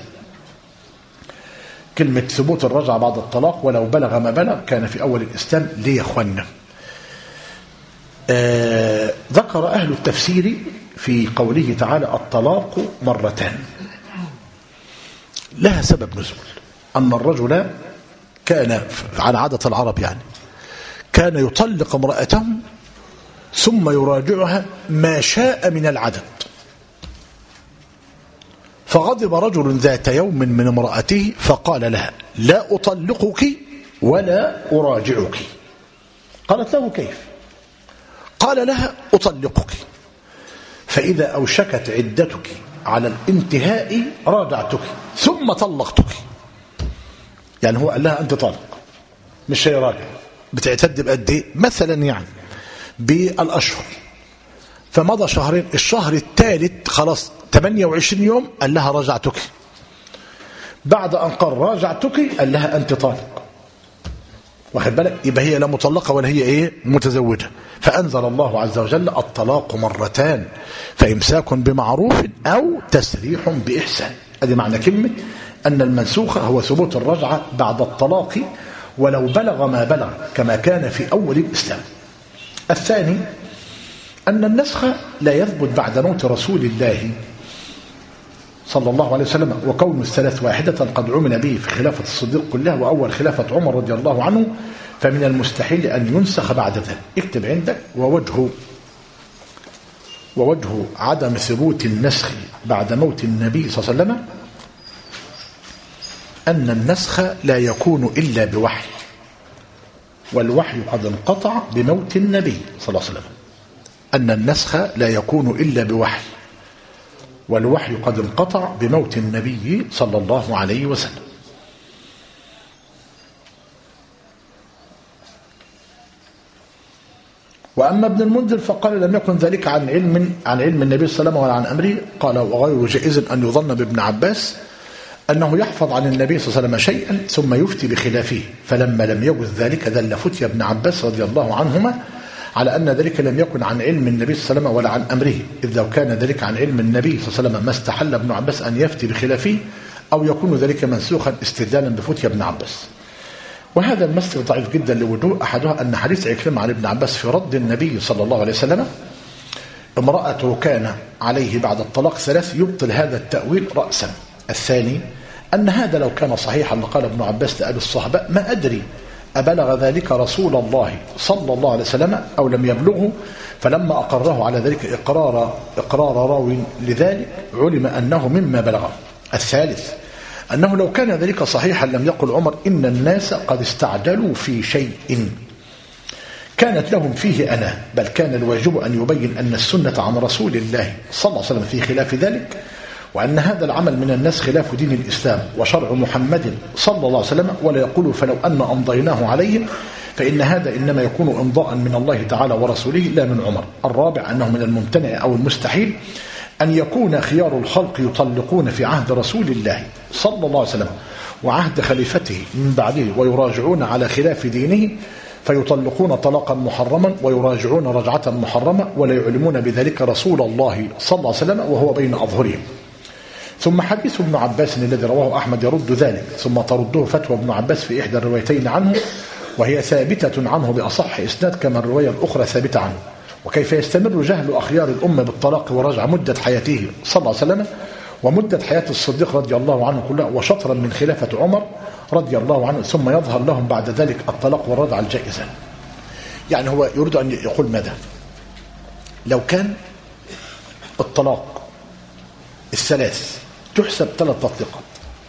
كلمة ثبوت الرجعة بعد الطلاق ولو بلغ ما بلغ كان في أول الإسلام. ليه يا أخوانا؟ ذكر أهل التفسير في قوله تعالى الطلاق مرتان لها سبب نزول، أن الرجل كان على عادة العرب يعني كان يطلق امرأته ثم يراجعها ما شاء من العدد، فغضب رجل ذات يوم من امرأته فقال لها لا أطلقك ولا أراجعك. قالت له كيف؟ قال لها أطلقك، فإذا أوشكت عدتك على الانتهاء راجعتك ثم طلقتك. يعني هو قال لها أنت طالق، مش هيراجع، بتعتد بقد ايه مثلا يعني بالأشهر، فمضى شهرين، الشهر الثالث خلاص 28 يوم قال لها راجعتك، بعد أن قال راجعتك قال لها أنت طالق. واخد بالك؟ يبقى هي لا مطلقة ولا هي ايه متزوجة. فأنزل الله عز وجل الطلاق مرتان فإمساك بمعروف أو تسريح بإحسان. هذه معنى كلمة أن المنسوخ هو ثبوت الرجعة بعد الطلاق ولو بلغ ما بلغ كما كان في أول الإسلام. الثاني أن النسخ لا يثبت بعد موت رسول الله صلى الله عليه وسلم، وكون الثلاث واحدة قد عمل به في خلافة الصديق كلها وأول خلافة عمر رضي الله عنه، فمن المستحيل أن ينسخ بعد ذلك. اكتب عندك ووجه عدم ثبوت النسخ بعد موت النبي صلى الله عليه وسلم أن النسخ لا يكون إلا بوحي، والوحي قد انقطع بموت النبي صلى الله عليه وسلم. أن النسخ لا يكون إلا بوحي، والوحي قد انقطع بموت النبي صلى الله عليه وسلم. وأما ابن المنذر فقال لم يكن ذلك عن علم النبي صلى الله عليه وسلم ولا عن أمره. قال وغير جائز أن يظن بابن عباس أنه يحفظ عن النبي صلى الله عليه وسلم شيئا ثم يفتي بخلافه، فلما لم يجوز ذلك دل فتي ابن عباس رضي الله عنهما على أن ذلك لم يكن عن علم النبي صلى الله عليه وسلم ولا عن أمره، إذ لو كان ذلك عن علم النبي صلى الله عليه وسلم ما استحل ابن عباس أن يفتي بخلافه، أو يكون ذلك منسوخا استدلالا بفتي ابن عباس. وهذا المسألة ضعيف جدا لوجوه. أحدها أن حديث عكرمة عن ابن عباس في رد النبي صلى الله عليه وسلم امرأته كان عليه بعد الطلاق ثلاث يبطل هذا التأويل رأسا. الثاني أن هذا لو كان صحيحا لقال ابن عباس لأبي الصهباء ما أدري أبلغ ذلك رسول الله صلى الله عليه وسلم أو لم يبلغه، فلما أقره على ذلك إقرار راوي لذلك علم أنه مما بلغه. الثالث أنه لو كان ذلك صحيحا لم يقل عمر إن الناس قد استعجلوا في شيء كانت لهم فيه أنا، بل كان الواجب أن يبين أن السنة عن رسول الله صلى الله عليه وسلم في خلاف ذلك، وأن هذا العمل من الناس خلاف دين الإسلام وشرع محمد صلى الله عليه وسلم، ولا يقول فلو أن أمضيناه عليهم، فإن هذا إنما يكون إمضاء من الله تعالى ورسوله لا من عمر. الرابع أنه من الممتنع أو المستحيل أن يكون خيار الخلق يطلقون في عهد رسول الله صلى الله عليه وسلم وعهد خليفته من بعده ويراجعون على خلاف دينه، فيطلقون طلاقا محرما ويراجعون رجعة محرمة ولا يعلمون بذلك رسول الله صلى الله عليه وسلم وهو بين أظهرهم. ثم حديث ابن عباس الذي رواه أحمد يرد ذلك، ثم ترده فتوى ابن عباس في إحدى الروايتين عنه، وهي ثابتة عنه بأصح إسناد كما الرواية الأخرى ثابتة عنه. وكيف يستمر جهل أخيار الأمة بالطلاق والرجعة مدة حياته صلى الله عليه وسلم ومدة حياة الصديق رضي الله عنه كلها وشطرا من خلافة عمر رضي الله عنه، ثم يظهر لهم بعد ذلك الطلاق والرجعة الجائزة. يعني هو يريد أن يقول ماذا؟ لو كان الطلاق الثلاث تحسب 3 تطليقات،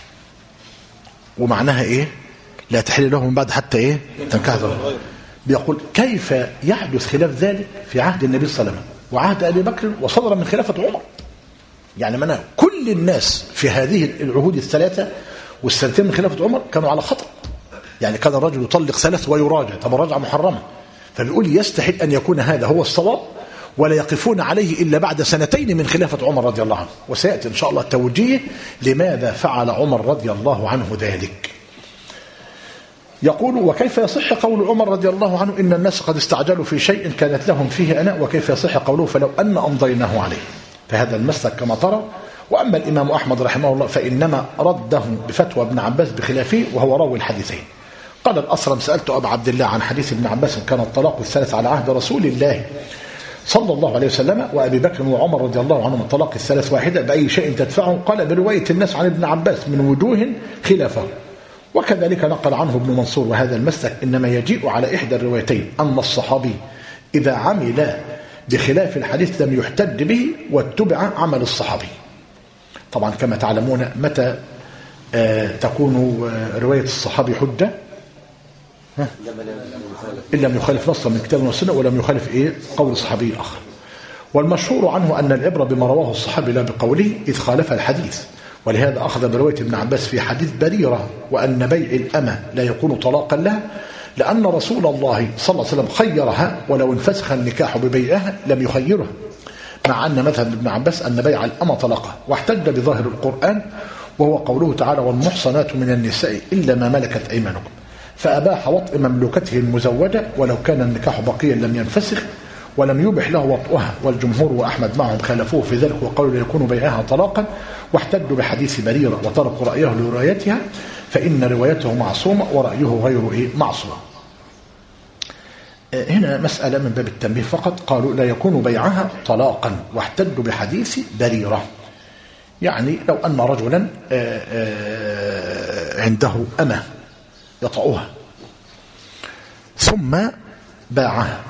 ومعناها إيه؟ لا تحل لهم من بعد حتى إيه؟ تنكح زوجها. بيقول كيف يحدث خلاف ذلك في عهد النبي صلى الله عليه وسلم وعهد أبي بكر وصدر من خلافة عمر؟ يعني معناها كل كل الناس في هذه العهود الثلاثة والسنتين من خلافة عمر كانوا على خطأ. يعني كان الرجل يطلق 3 ويراجع، طب الرجعة محرمة، فبيقول يستحيل أن يكون هذا هو الصواب، ولا يقفون عليه إلا بعد 2 من خلافة عمر رضي الله عنه. وسيأتي إن شاء الله توجيه لماذا فعل عمر رضي الله عنه ذلك. يقول: وكيف يصح قول عمر رضي الله عنه إن الناس قد استعجلوا في شيء كانت لهم فيه أنا، وكيف يصح قوله فلو أن أمضيناه عليه. فهذا المسلك كما ترى. وأما الإمام أحمد رحمه الله فإنما رده بفتوى ابن عباس بخلافه، وهو راوي الحديثين. قال الأصرم: سألت أبا عبد الله عن حديث ابن عباس كان الطلاق الثلاث على عهد رسول الله صلى الله عليه وسلم وأبي بكر وعمر رضي الله عنهم الطلاق الثلاث واحدة، بأي شيء تدفعه؟ قال: برواية الناس عن ابن عباس من وجوه خلافه. وكذلك نقل عنه ابن منصور. وهذا المسلك إنما يجيء على إحدى الروايتين، أن الصحابي إذا عمل بخلاف الحديث لم يحتج به واتبع عمل الصحابي. طبعا كما تعلمون متى تكون رواية الصحابي حجة؟ إن لم يخالف نصا من كتاب والسنة، ولم يخالف قول صحابي آخر. والمشهور عنه أن العبرة بما رواه الصحابي لا بقوله إذ خالف الحديث. ولهذا أخذ برواية ابن عباس في حديث بريرة وأن بيع الأمة لا يكون طلاقا لها، لأن رسول الله صلى الله عليه وسلم خيرها، ولو انفسخ النكاح ببيعها لم يخيرها، مع أن مذهب ابن عباس أن بيع الأمة طلاقة. واحتج بظاهر القرآن وهو قوله تعالى: والمحصنات من النساء إلا ما ملكت أيمانكم، فأباح وطء مملوكته المزوجة ولو كان النكاح بقيا لم ينفسخ، ولم يبح له وطئها. والجمهور وأحمد معهم خالفوه في ذلك وقالوا لا يكون بيعها طلاقا، واحتجوا بحديث بريرة وتركوا رأيه لروايتها، فإن روايته معصومة ورأيه غير معصوم. هنا مسألة من باب التنبيه فقط. قالوا لا يكون بيعها طلاقا، واحتجوا بحديث بريرة. يعني لو أن رجلا عنده أمة يطأها ثم باعها،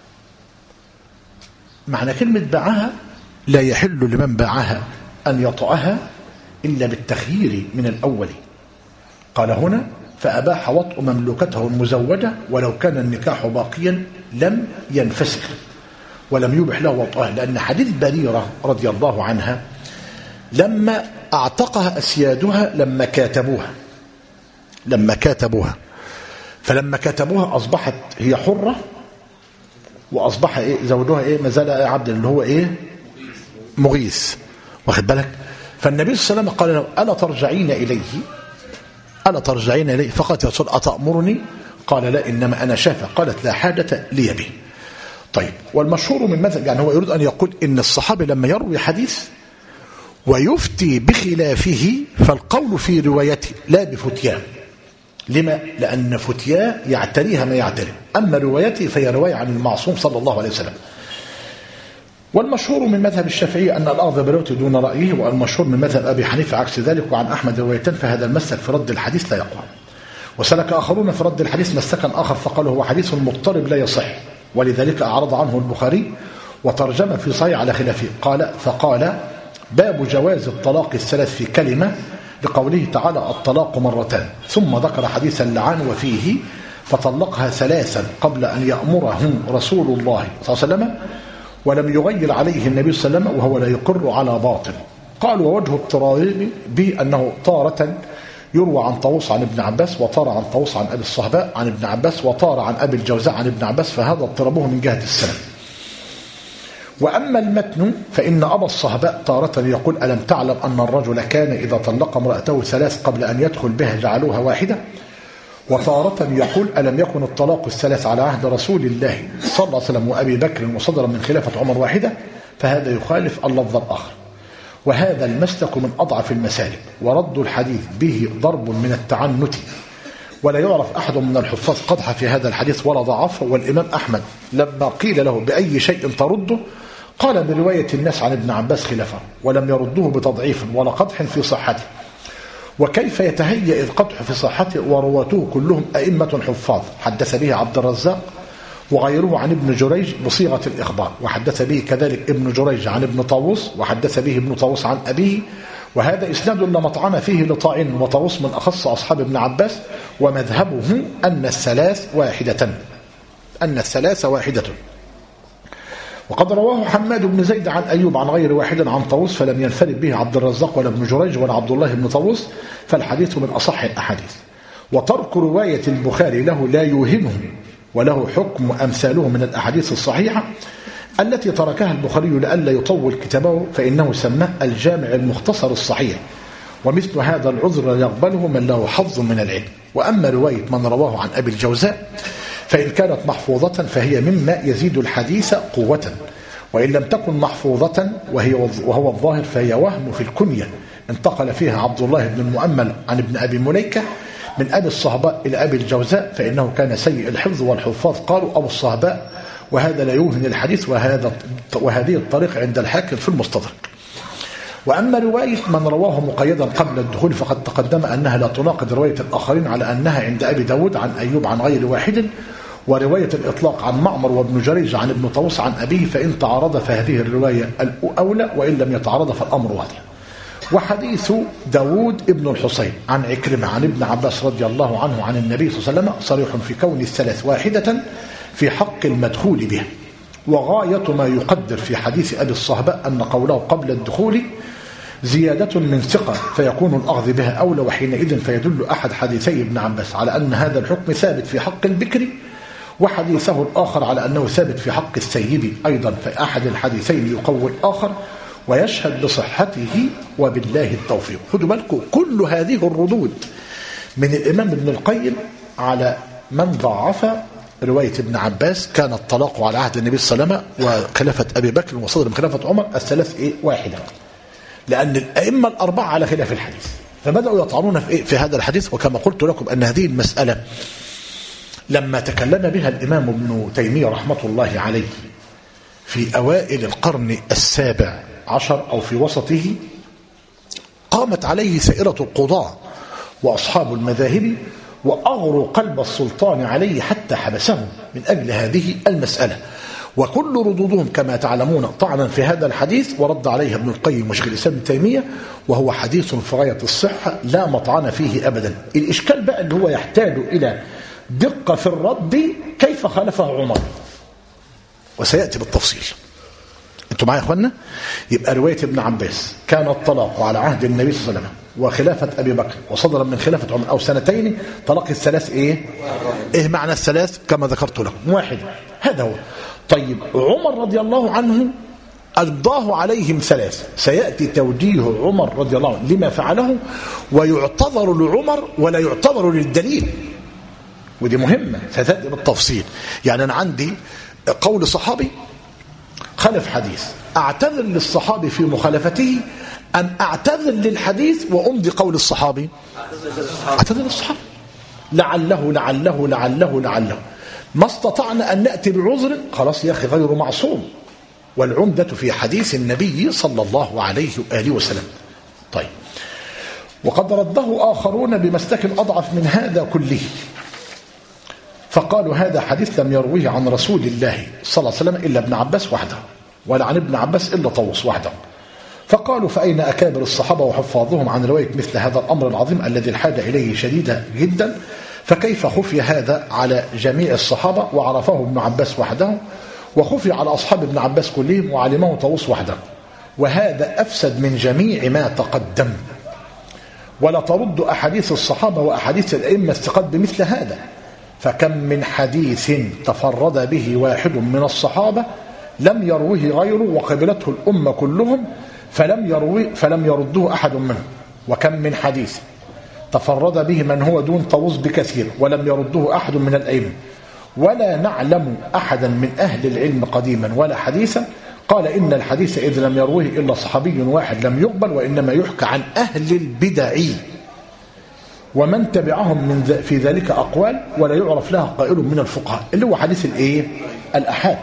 معنى كلمة باعها لا يحل لمن باعها أن يطأها إلا بالتخيير من الأول. قال هنا: فأباح وطء مملوكته المزوجة ولو كان النكاح باقيا لم ينفسخ، ولم يبح له وطئها، لأن حديث بريرة رضي الله عنها لما أعتقها أسيادها لما كاتبوها فلما كاتبوها أصبحت هي حرة، وأصبح زوجها ما زال عبد اللي هو مغيث، واخد بالك. فالنبي صلى الله عليه وسلم قال له: ألا ترجعين إليه؟ فقالت: يا رسول أتأمرني؟ قال: لا، إنما أنا شافع. قالت: لا حاجة لي به. طيب، والمشهور من مثل، يعني هو يريد أن يقول إن الصحابي لما يروي حديث ويفتي بخلافه فالقول في روايته لا بفتياه. لما؟ لأن فتياه يعتريها ما يعتري، أما روايته فهي رواية عن المعصوم صلى الله عليه وسلم. والمشهور من مذهب الشافعي أن الأخذ بروايته دون رأيه، والمشهور من مذهب أبي حنيفة عكس ذلك، وعن أحمد روايتان، فهذا المسلك في رد الحديث لا يقوى. وسلك آخرون في رد الحديث مسلكا آخر فقالوا هو حديث مضطرب لا يصح، ولذلك أعرض عنه البخاري وترجم في صحيح على خلافه. فقال: باب جواز الطلاق الثلاث في كلمة، بقوله تعالى: الطلاق مرتان، ثم ذكر حديث اللعان وفيه: فطلقها 3 قبل أن يأمرهم رسول الله صلى الله عليه وسلم، ولم يغير عليه النبي صلى الله عليه وسلم وهو لا يقر على باطل. قال: ووجه اضطراره بأنه طارة يروى عن طاووس عن ابن عباس، وطار عن طاووس عن أبي الصهباء عن ابن عباس، وطار عن أبي الجوزاء عن ابن عباس، فهذا اضطرابه من جهة السند. وأما المتن فإن أبا الصهباء تارة يقول: ألم تعلم أن الرجل كان إذا طلق امرأته 3 قبل أن يدخل بها جعلوها واحدة؟ وتارة يقول: ألم يكن الطلاق 3 على عهد رسول الله صلى الله عليه وسلم وأبي بكر وصدر من خلافة عمر واحدة؟ فهذا يخالف اللفظ الآخر. وهذا المسلك من أضعف المسالك، ورد الحديث به ضرب من التعنت، ولا يعرف أحد من الحفاظ قدح في هذا الحديث ولا ضعفه. والإمام أحمد لما قيل له بأي شيء ترده قال: برواية الناس عن ابن عباس خلافه، ولم يردوه بتضعيف ولا قدح في صحته. وكيف يتهيأ إذ قدح في صحته ورواته كلهم أئمة حفاظ، حدث به عبد الرزاق وغيره عن ابن جريج بصيغة الإخبار، وحدث به كذلك ابن جريج عن ابن طاووس، وحدث به ابن طاووس عن أبيه، وهذا إسناد لا مطعن فيه لطاعن، وطاووس من أخص أصحاب ابن عباس، ومذهبه أن الثلاث واحدة. وقد رواه حماد بن زيد عن أيوب عن غير واحد عن طاووس فلم ينفرد به عبد الرزاق ولا ابن جريج ولا عبد الله بن طاووس، فالحديث من أصح الأحاديث. وترك رواية البخاري له لا يوهمه، وله حكم أمثاله من الأحاديث الصحيحة التي تركها البخاري لئلا يطول كتابه، فإنه سماه الجامع المختصر الصحيح، ومثل هذا العذر يقبله من له حظ من العلم. وأما رواية من رواه عن أبي الجوزاء فإن كانت محفوظة فهي مما يزيد الحديث قوة، وإن لم تكن محفوظة وهو الظاهر فهي وهم في الكنية انتقل فيها عبد الله بن المؤمل عن ابن أبي مليكة من أبي الصهباء إلى أبي الجوزاء، فإنه كان سيء الحفظ، والحفاظ قالوا أبو الصهباء، وهذا لا يوهن الحديث، وهذه الطريق عند الحاكم في المستدرك. وأما رواية من رواه مقيدا قبل الدخول فقد تقدم أنها لا تناقض رواية الآخرين على أنها عند أبي داود عن أيوب عن غير واحد، ورواية الإطلاق عن معمر وابن جريج عن ابن طاووس عن أبيه، فإن تعارض فهذه الرواية الأولى، وإن لم يتعارض فالأمر واضح. وحديث داود ابن الحصين عن عكرمة عن ابن عباس رضي الله عنه عن النبي صلى الله عليه وسلم صريح في كون الثلاث واحدة في حق المدخول بها، وغاية ما يقدر في حديث أبي الصهباء أن قوله قبل الدخول زيادة من ثقة فيكون الأخذ بها أولى، وحينئذ فيدل أحد حديثي ابن عباس على أن هذا الحكم ثابت في حق البكر، وحديثه الآخر على أنه ثابت في حق السيد أيضا، فأحد الحديثين يقوي الآخر ويشهد بصحته، وبالله التوفيق. خدوا بالكم كل هذه الردود من الإمام ابن القيم على من ضعف رواية ابن عباس كان الطلاق على عهد النبي صلى الله عليه وسلم وخلافة أبي بكر وصدر من خلافة عمر الثلاث واحدة، لأن الأئمة الأربعة على خلاف الحديث، فبدأوا يطعنون في هذا الحديث. وكما قلت لكم أن هذه المسألة لما تكلم بها الإمام ابن تيمية رحمة الله عليه في أوائل القرن السابع عشر أو في وسطه، قامت عليه سائرة القضاة وأصحاب المذاهب وأغروا قلب السلطان عليه حتى حبسه من أجل هذه المسألة، وكل ردودهم كما تعلمون طعنا في هذا الحديث، ورد عليها ابن القيم وشيخ الإسلام ابن تيمية، وهو حديث في غاية الصحة لا مطعن فيه أبدا. الإشكال بقى اللي هو يحتاج إلى دقة في الرد كيف خالفه عمر، وسيأتي بالتفصيل. انتوا معايا يا اخوانا؟ يبقى رواية ابن عباس كان الطلاق على عهد النبي صلى الله عليه وسلم وخلافة أبي بكر وصدرا من خلافة عمر أو سنتين، طلاق الثلاث إيه معنى الثلاث كما ذكرت لكم؟ واحد، هذا هو. طيب عمر رضي الله عنه أقضاه عليهم ثلاث، سيأتي توجيه عمر رضي الله عنه لما فعله، ويعتذر لعمر ولا يعتذر للدليل، ودي مهمة ستأتي بالتفصيل. يعني أنا عندي قول صحابي خلف حديث، أعتذر للصحابي في مخالفته أم أعتذر للحديث وأمضي قول الصحابي؟ أعتذر للصحابي، لعله ما استطعنا أن نأتي بعذر، خلاص يا أخي غير معصوم، والعمدة في حديث النبي صلى الله عليه وآله وسلم. طيب، وقد رده آخرون بمسلك أضعف من هذا كله، فقالوا هذا حديث لم يرويه عن رسول الله صلى الله عليه وسلم إلا ابن عباس وحده، ولا عن ابن عباس إلا طاووس وحده. فقالوا فأين أكابر الصحابة وحفاظهم عن رواية مثل هذا الأمر العظيم الذي الحاجة إليه شديدة جدا؟ فكيف خفي هذا على جميع الصحابة وعرفه ابن عباس وحده، وخفي على أصحاب ابن عباس كلهم وعلمه طاووس وحده؟ وهذا أفسد من جميع ما تقدم. ولا ترد أحاديث الصحابة وأحاديث الأئمة الثقات بمثل هذا، فكم من حديث تفرد به واحد من الصحابة لم يروه غيره وقبلته الأمة كلهم فلم يرده أحد منهم، وكم من حديث تفرد به من هو دون طاووس بكثير ولم يرده أحد من الأئمة، ولا نعلم أحدا من أهل العلم قديما ولا حديثا قال إن الحديث إذ لم يروه إلا صحابي واحد لم يقبل، وإنما يحكى عن أهل البدع ومن تبعهم في ذلك أقوال ولا يعرف لها قائل من الفقهاء، اللي هو حديث الأحاد.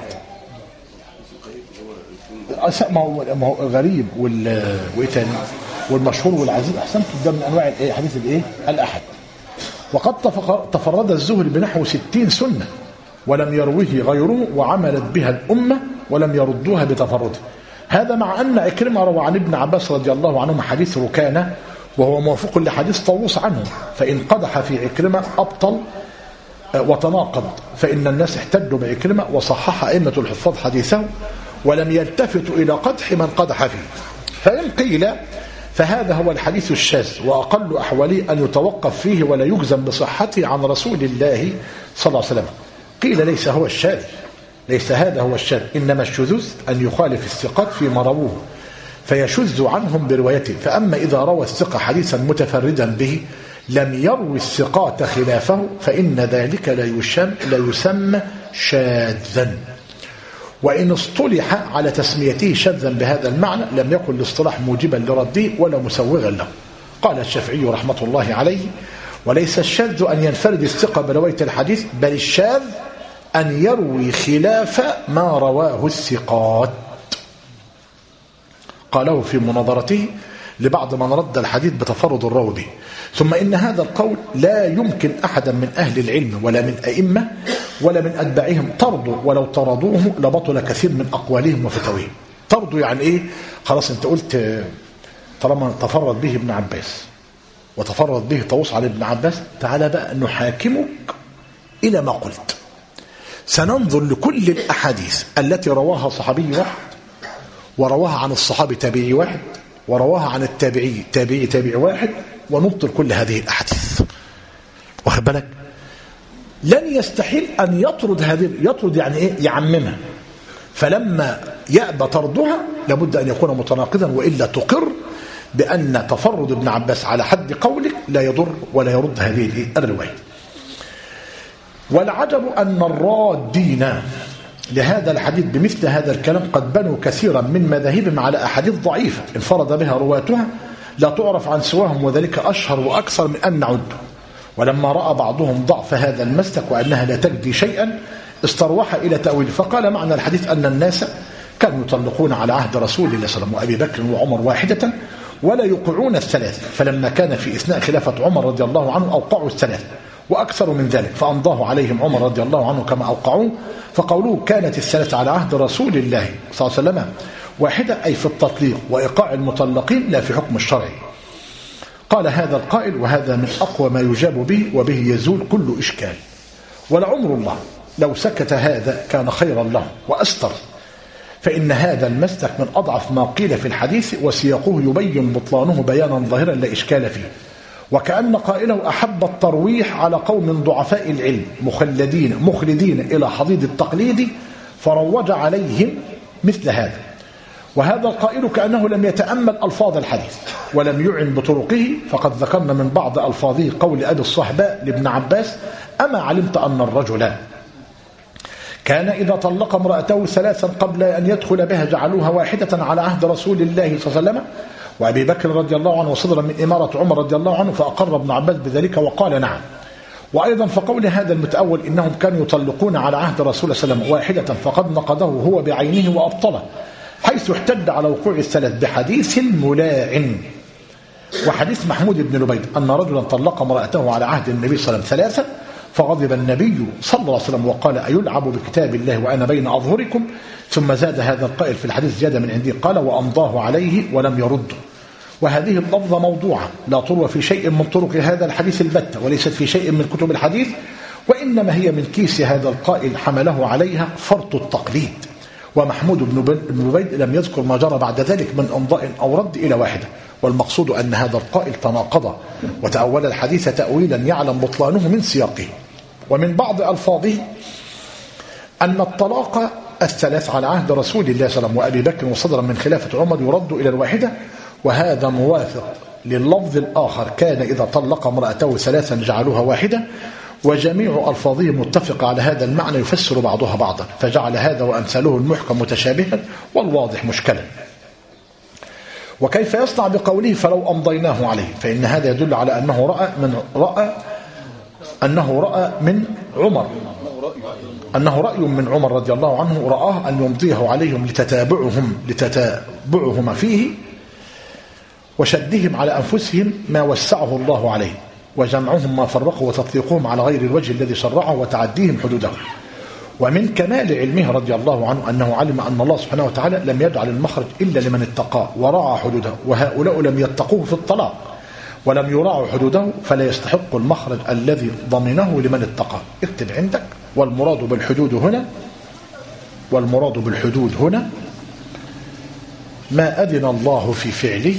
ما هو غريب وإيه تاني والمشهور والعزيز أحسنت، ده من أنواع حديث الأحد. وقد تفرد الزهري بنحو 60 سنة ولم يروه غيره وعملت بها الأمة ولم يردوها بتفرده. هذا مع أن عكرمة روى عن ابن عباس رضي الله عنهما حديث ركانة وهو موافق لحديث طاووس عنه، فإن قدح في عكرمة أبطل وتناقض، فإن الناس احتجوا بعكرمة وصحح أئمة الحفاظ حديثه ولم يلتفتوا إلى قدح من قدح فيه. فإن قيل فهذا هو الحديث الشاذ وأقل أحواله أن يتوقف فيه ولا يجزم بصحته عن رسول الله صلى الله عليه وسلم. قيل ليس هو الشاذ، ليس هذا هو الشاذ، إنما الشذوذ أن يخالف الثقات فيما رووه فيشذ عنهم بروايته. فأما إذا روى الثقة حديثا متفردا به لم يروي الثقات خلافه فإن ذلك لا يسمى شاذا. وإن اصطلح على تسميته شاذا بهذا المعنى لم يكن الاصطلاح موجبا لرده ولا مسوغا له. قال الشافعي رحمة الله عليه: وليس الشاذ أن ينفرد الثقة برواية الحديث، بل الشاذ أن يروي خلاف ما رواه الثقات. قاله في مناظرته لبعض من رد الحديث بتفرد الراوي به. ثم إن هذا القول لا يمكن أحدا من أهل العلم ولا من أئمة ولا من أتباعهم طرده، ولو طردوه لبطل كثير من أقوالهم وفتاويهم. طرده يعني إيه؟ خلاص أنت قلت طالما تفرد به ابن عباس وتفرد به طاووس على ابن عباس، تعالى بقى نحاكمك إلى ما قلت. سننظر لكل الأحاديث التي رواها صحابي واحد، ورواها عن الصحابي تابعي واحد، ورواها عن التابعي تابعي واحد، ونبطل كل هذه الأحاديث. واخد بالك؟ لن يستحيل أن يطرد يعني إيه؟ يعممها. فلما يأبى طردها لابد أن يكون متناقضا، وإلا تقر بأن تفرد ابن عباس على حد قولك لا يضر ولا يرد هذه الرواية. والعجب أن الرادين لهذا الحديث بمثل هذا الكلام قد بنوا كثيرا من مذاهبهم على أحاديث ضعيفة انفرد بها رواتها لا تعرف عن سواهم، وذلك أشهر وأكثر من أن نعد. ولما رأى بعضهم ضعف هذا المسلك وأنها لا تجدي شيئا استروح إلى تأويل، فقال معنى الحديث أن الناس كانوا يطلقون على عهد رسول الله صلى الله عليه وسلم وأبي بكر وعمر واحدة ولا يوقعون الثلاثة، فلما كان في إثناء خلافة عمر رضي الله عنه أوقعوا الثلاثة وأكثر من ذلك فأمضاه عليهم عمر رضي الله عنه كما أوقعوه. فقوله كانت الثلاثة على عهد رسول الله صلى الله عليه وسلم واحدة أي في التطليق وإيقاع المطلقين لا في حكم الشرعي. قال هذا القائل وهذا من أقوى ما يجاب به وبه يزول كل إشكال. ولعمر الله لو سكت هذا كان خيرا له وأستر، فإن هذا المسلك من أضعف ما قيل في الحديث وسياقه يبين بطلانه بيانا ظاهرا لا إشكال فيه. وكأن قائله أحب الترويح على قوم ضعفاء العلم مخلدين إلى حضيض التقليد فروج عليهم مثل هذا. وهذا القائل كأنه لم يتأمل ألفاظ الحديث ولم يعن بطرقه، فقد ذكرنا من بعض ألفاظه قول أبي الصهباء لابن عباس: أما علمت أن الرجل كان إذا طلق امرأته ثلاثا قبل أن يدخل بها جعلوها واحدة على عهد رسول الله صلى الله عليه وسلم وأبي بكر رضي الله عنه وصدرا من إمارة عمر رضي الله عنه، فأقر ابن عباس بذلك وقال نعم. وأيضا فقول هذا المتأول إنهم كانوا يطلقون على عهد رسول الله صلى الله عليه وسلم واحدة فقد نقضه هو بعينه وأبطله، حيث احتج على وقوع الثلاث بحديث ملاعن. وحديث محمود بن لبيد أن رجلا طلق امرأته على عهد النبي صلى الله عليه وسلم ثلاثة فغضب النبي صلى الله عليه وسلم وقال: أيلعب بكتاب الله وأنا بين أظهركم؟ ثم زاد هذا القائل في الحديث زيادة من عندي قال: وأمضاه عليه ولم يرده. وهذه اللفظة موضوعة لا تروى في شيء من طرق هذا الحديث البتة، وليست في شيء من كتب الحديث، وإنما هي من كيس هذا القائل حمله عليها فرط التقليد. ومحمود بن لبيد لم يذكر ما جرى بعد ذلك من إمضاء أو رد إلى واحدة. والمقصود أن هذا القائل تناقض وتأول الحديث تأويلا يعلم بطلانه من سياقه. ومن بعض ألفاظه أن الطلاق الثلاث على عهد رسول الله صلى الله عليه وسلم وأبي بكر وصدرا من خلافة عمر يرد إلى الواحدة، وهذا موافق لللفظ الآخر: كان إذا طلق امرأته ثلاثا جعلوها واحدة. وجميع ألفاظه متفق على هذا المعنى يفسر بعضها بعضا، فجعل هذا وأمثاله المحكم متشابها والواضح مشكلا. وكيف يصنع بقوله فلو أمضيناه عليه؟ فإن هذا يدل على أنه رأى من عمر، أنه رأي من عمر رضي الله عنه رآه أن يمضيه عليهم لتتابعهم فيه وشدهم على أنفسهم ما وسعه الله عليه، وجمعهم ما فرقه وتطليقهم على غير الوجه الذي شرعه وتعديهم حدوده. ومن كمال علمه رضي الله عنه أنه علم أن الله سبحانه وتعالى لم يجعل المخرج إلا لمن اتقاه ورعى حدوده، وهؤلاء لم يتقوه في الطلاق ولم يراعوا حدوده، فلا يستحق المخرج الذي ضمنه لمن اتقاه. اكتب عندك: والمراد بالحدود هنا ما أذن الله في فعله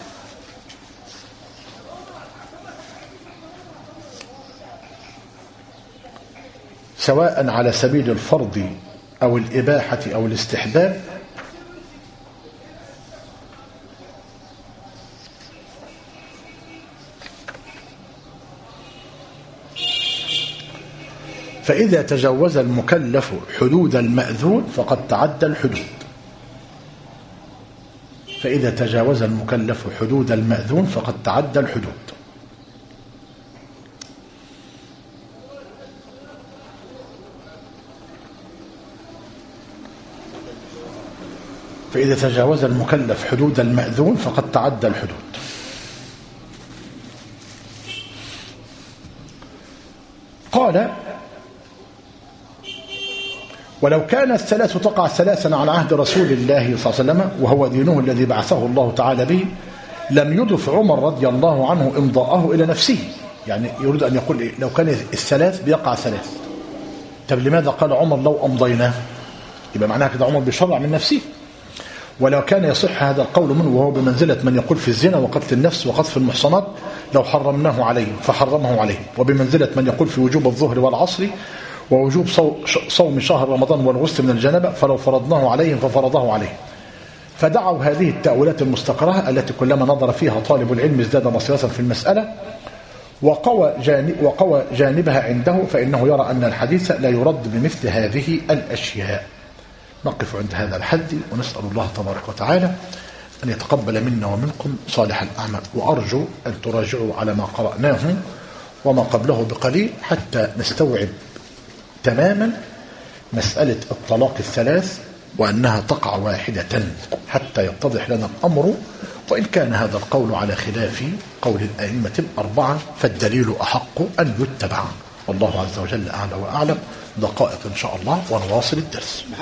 سواء على سبيل الفرض أو الإباحة أو الاستحباب فإذا تجاوز المكلف حدود المأذون فقد تعدى الحدود. فإذا تجاوز المكلف حدود المأذون فقد تعدى الحدود. فإذا تجاوز المكلف حدود المأذون فقد تعدى الحدود. قال: ولو كان الثلاث تقع ثلاثا على عهد رسول الله صلى الله عليه وسلم وهو دينه الذي بعثه الله تعالى به لم يضف عمر رضي الله عنه إمضاءه إلى نفسه. يعني يريد أن يقول إيه؟ لو كان الثلاث بيقع ثلاث، طب لماذا قال عمر لو أمضيناه؟ يبقى معناها كده عمر بيشرع من نفسه. ولو كان يصح هذا القول منه وهو بمنزلة من يقول في الزنا وقتل النفس وقذف المحصنات لو حرمناه عليهم فحرمه عليهم، وبمنزلة من يقول في وجوب الظهر والعصر ووجوب صوم شهر رمضان والغسل من الجنابة فلو فرضناه عليهم ففرضه عليهم. فدعوا هذه التأويلات المستقرة التي كلما نظر فيها طالب العلم ازداد بصيرة في المسألة وقوى جانبها عنده، فإنه يرى أن الحديث لا يرد بمثل هذه الأشياء. نقف عند هذا الحد ونسأل الله تبارك وتعالى أن يتقبل منا ومنكم صالح الأعمال، وأرجو أن تراجعوا على ما قرأناه وما قبله بقليل حتى نستوعب تماما مسألة الطلاق الثلاث وأنها تقع واحدة حتى يتضح لنا الأمر. وإن كان هذا القول على خلاف قول الأئمة الأربعة فالدليل أحق أن يتبع. والله عز وجل أعلى وأعلم. دقائق إن شاء الله ونواصل الدرس.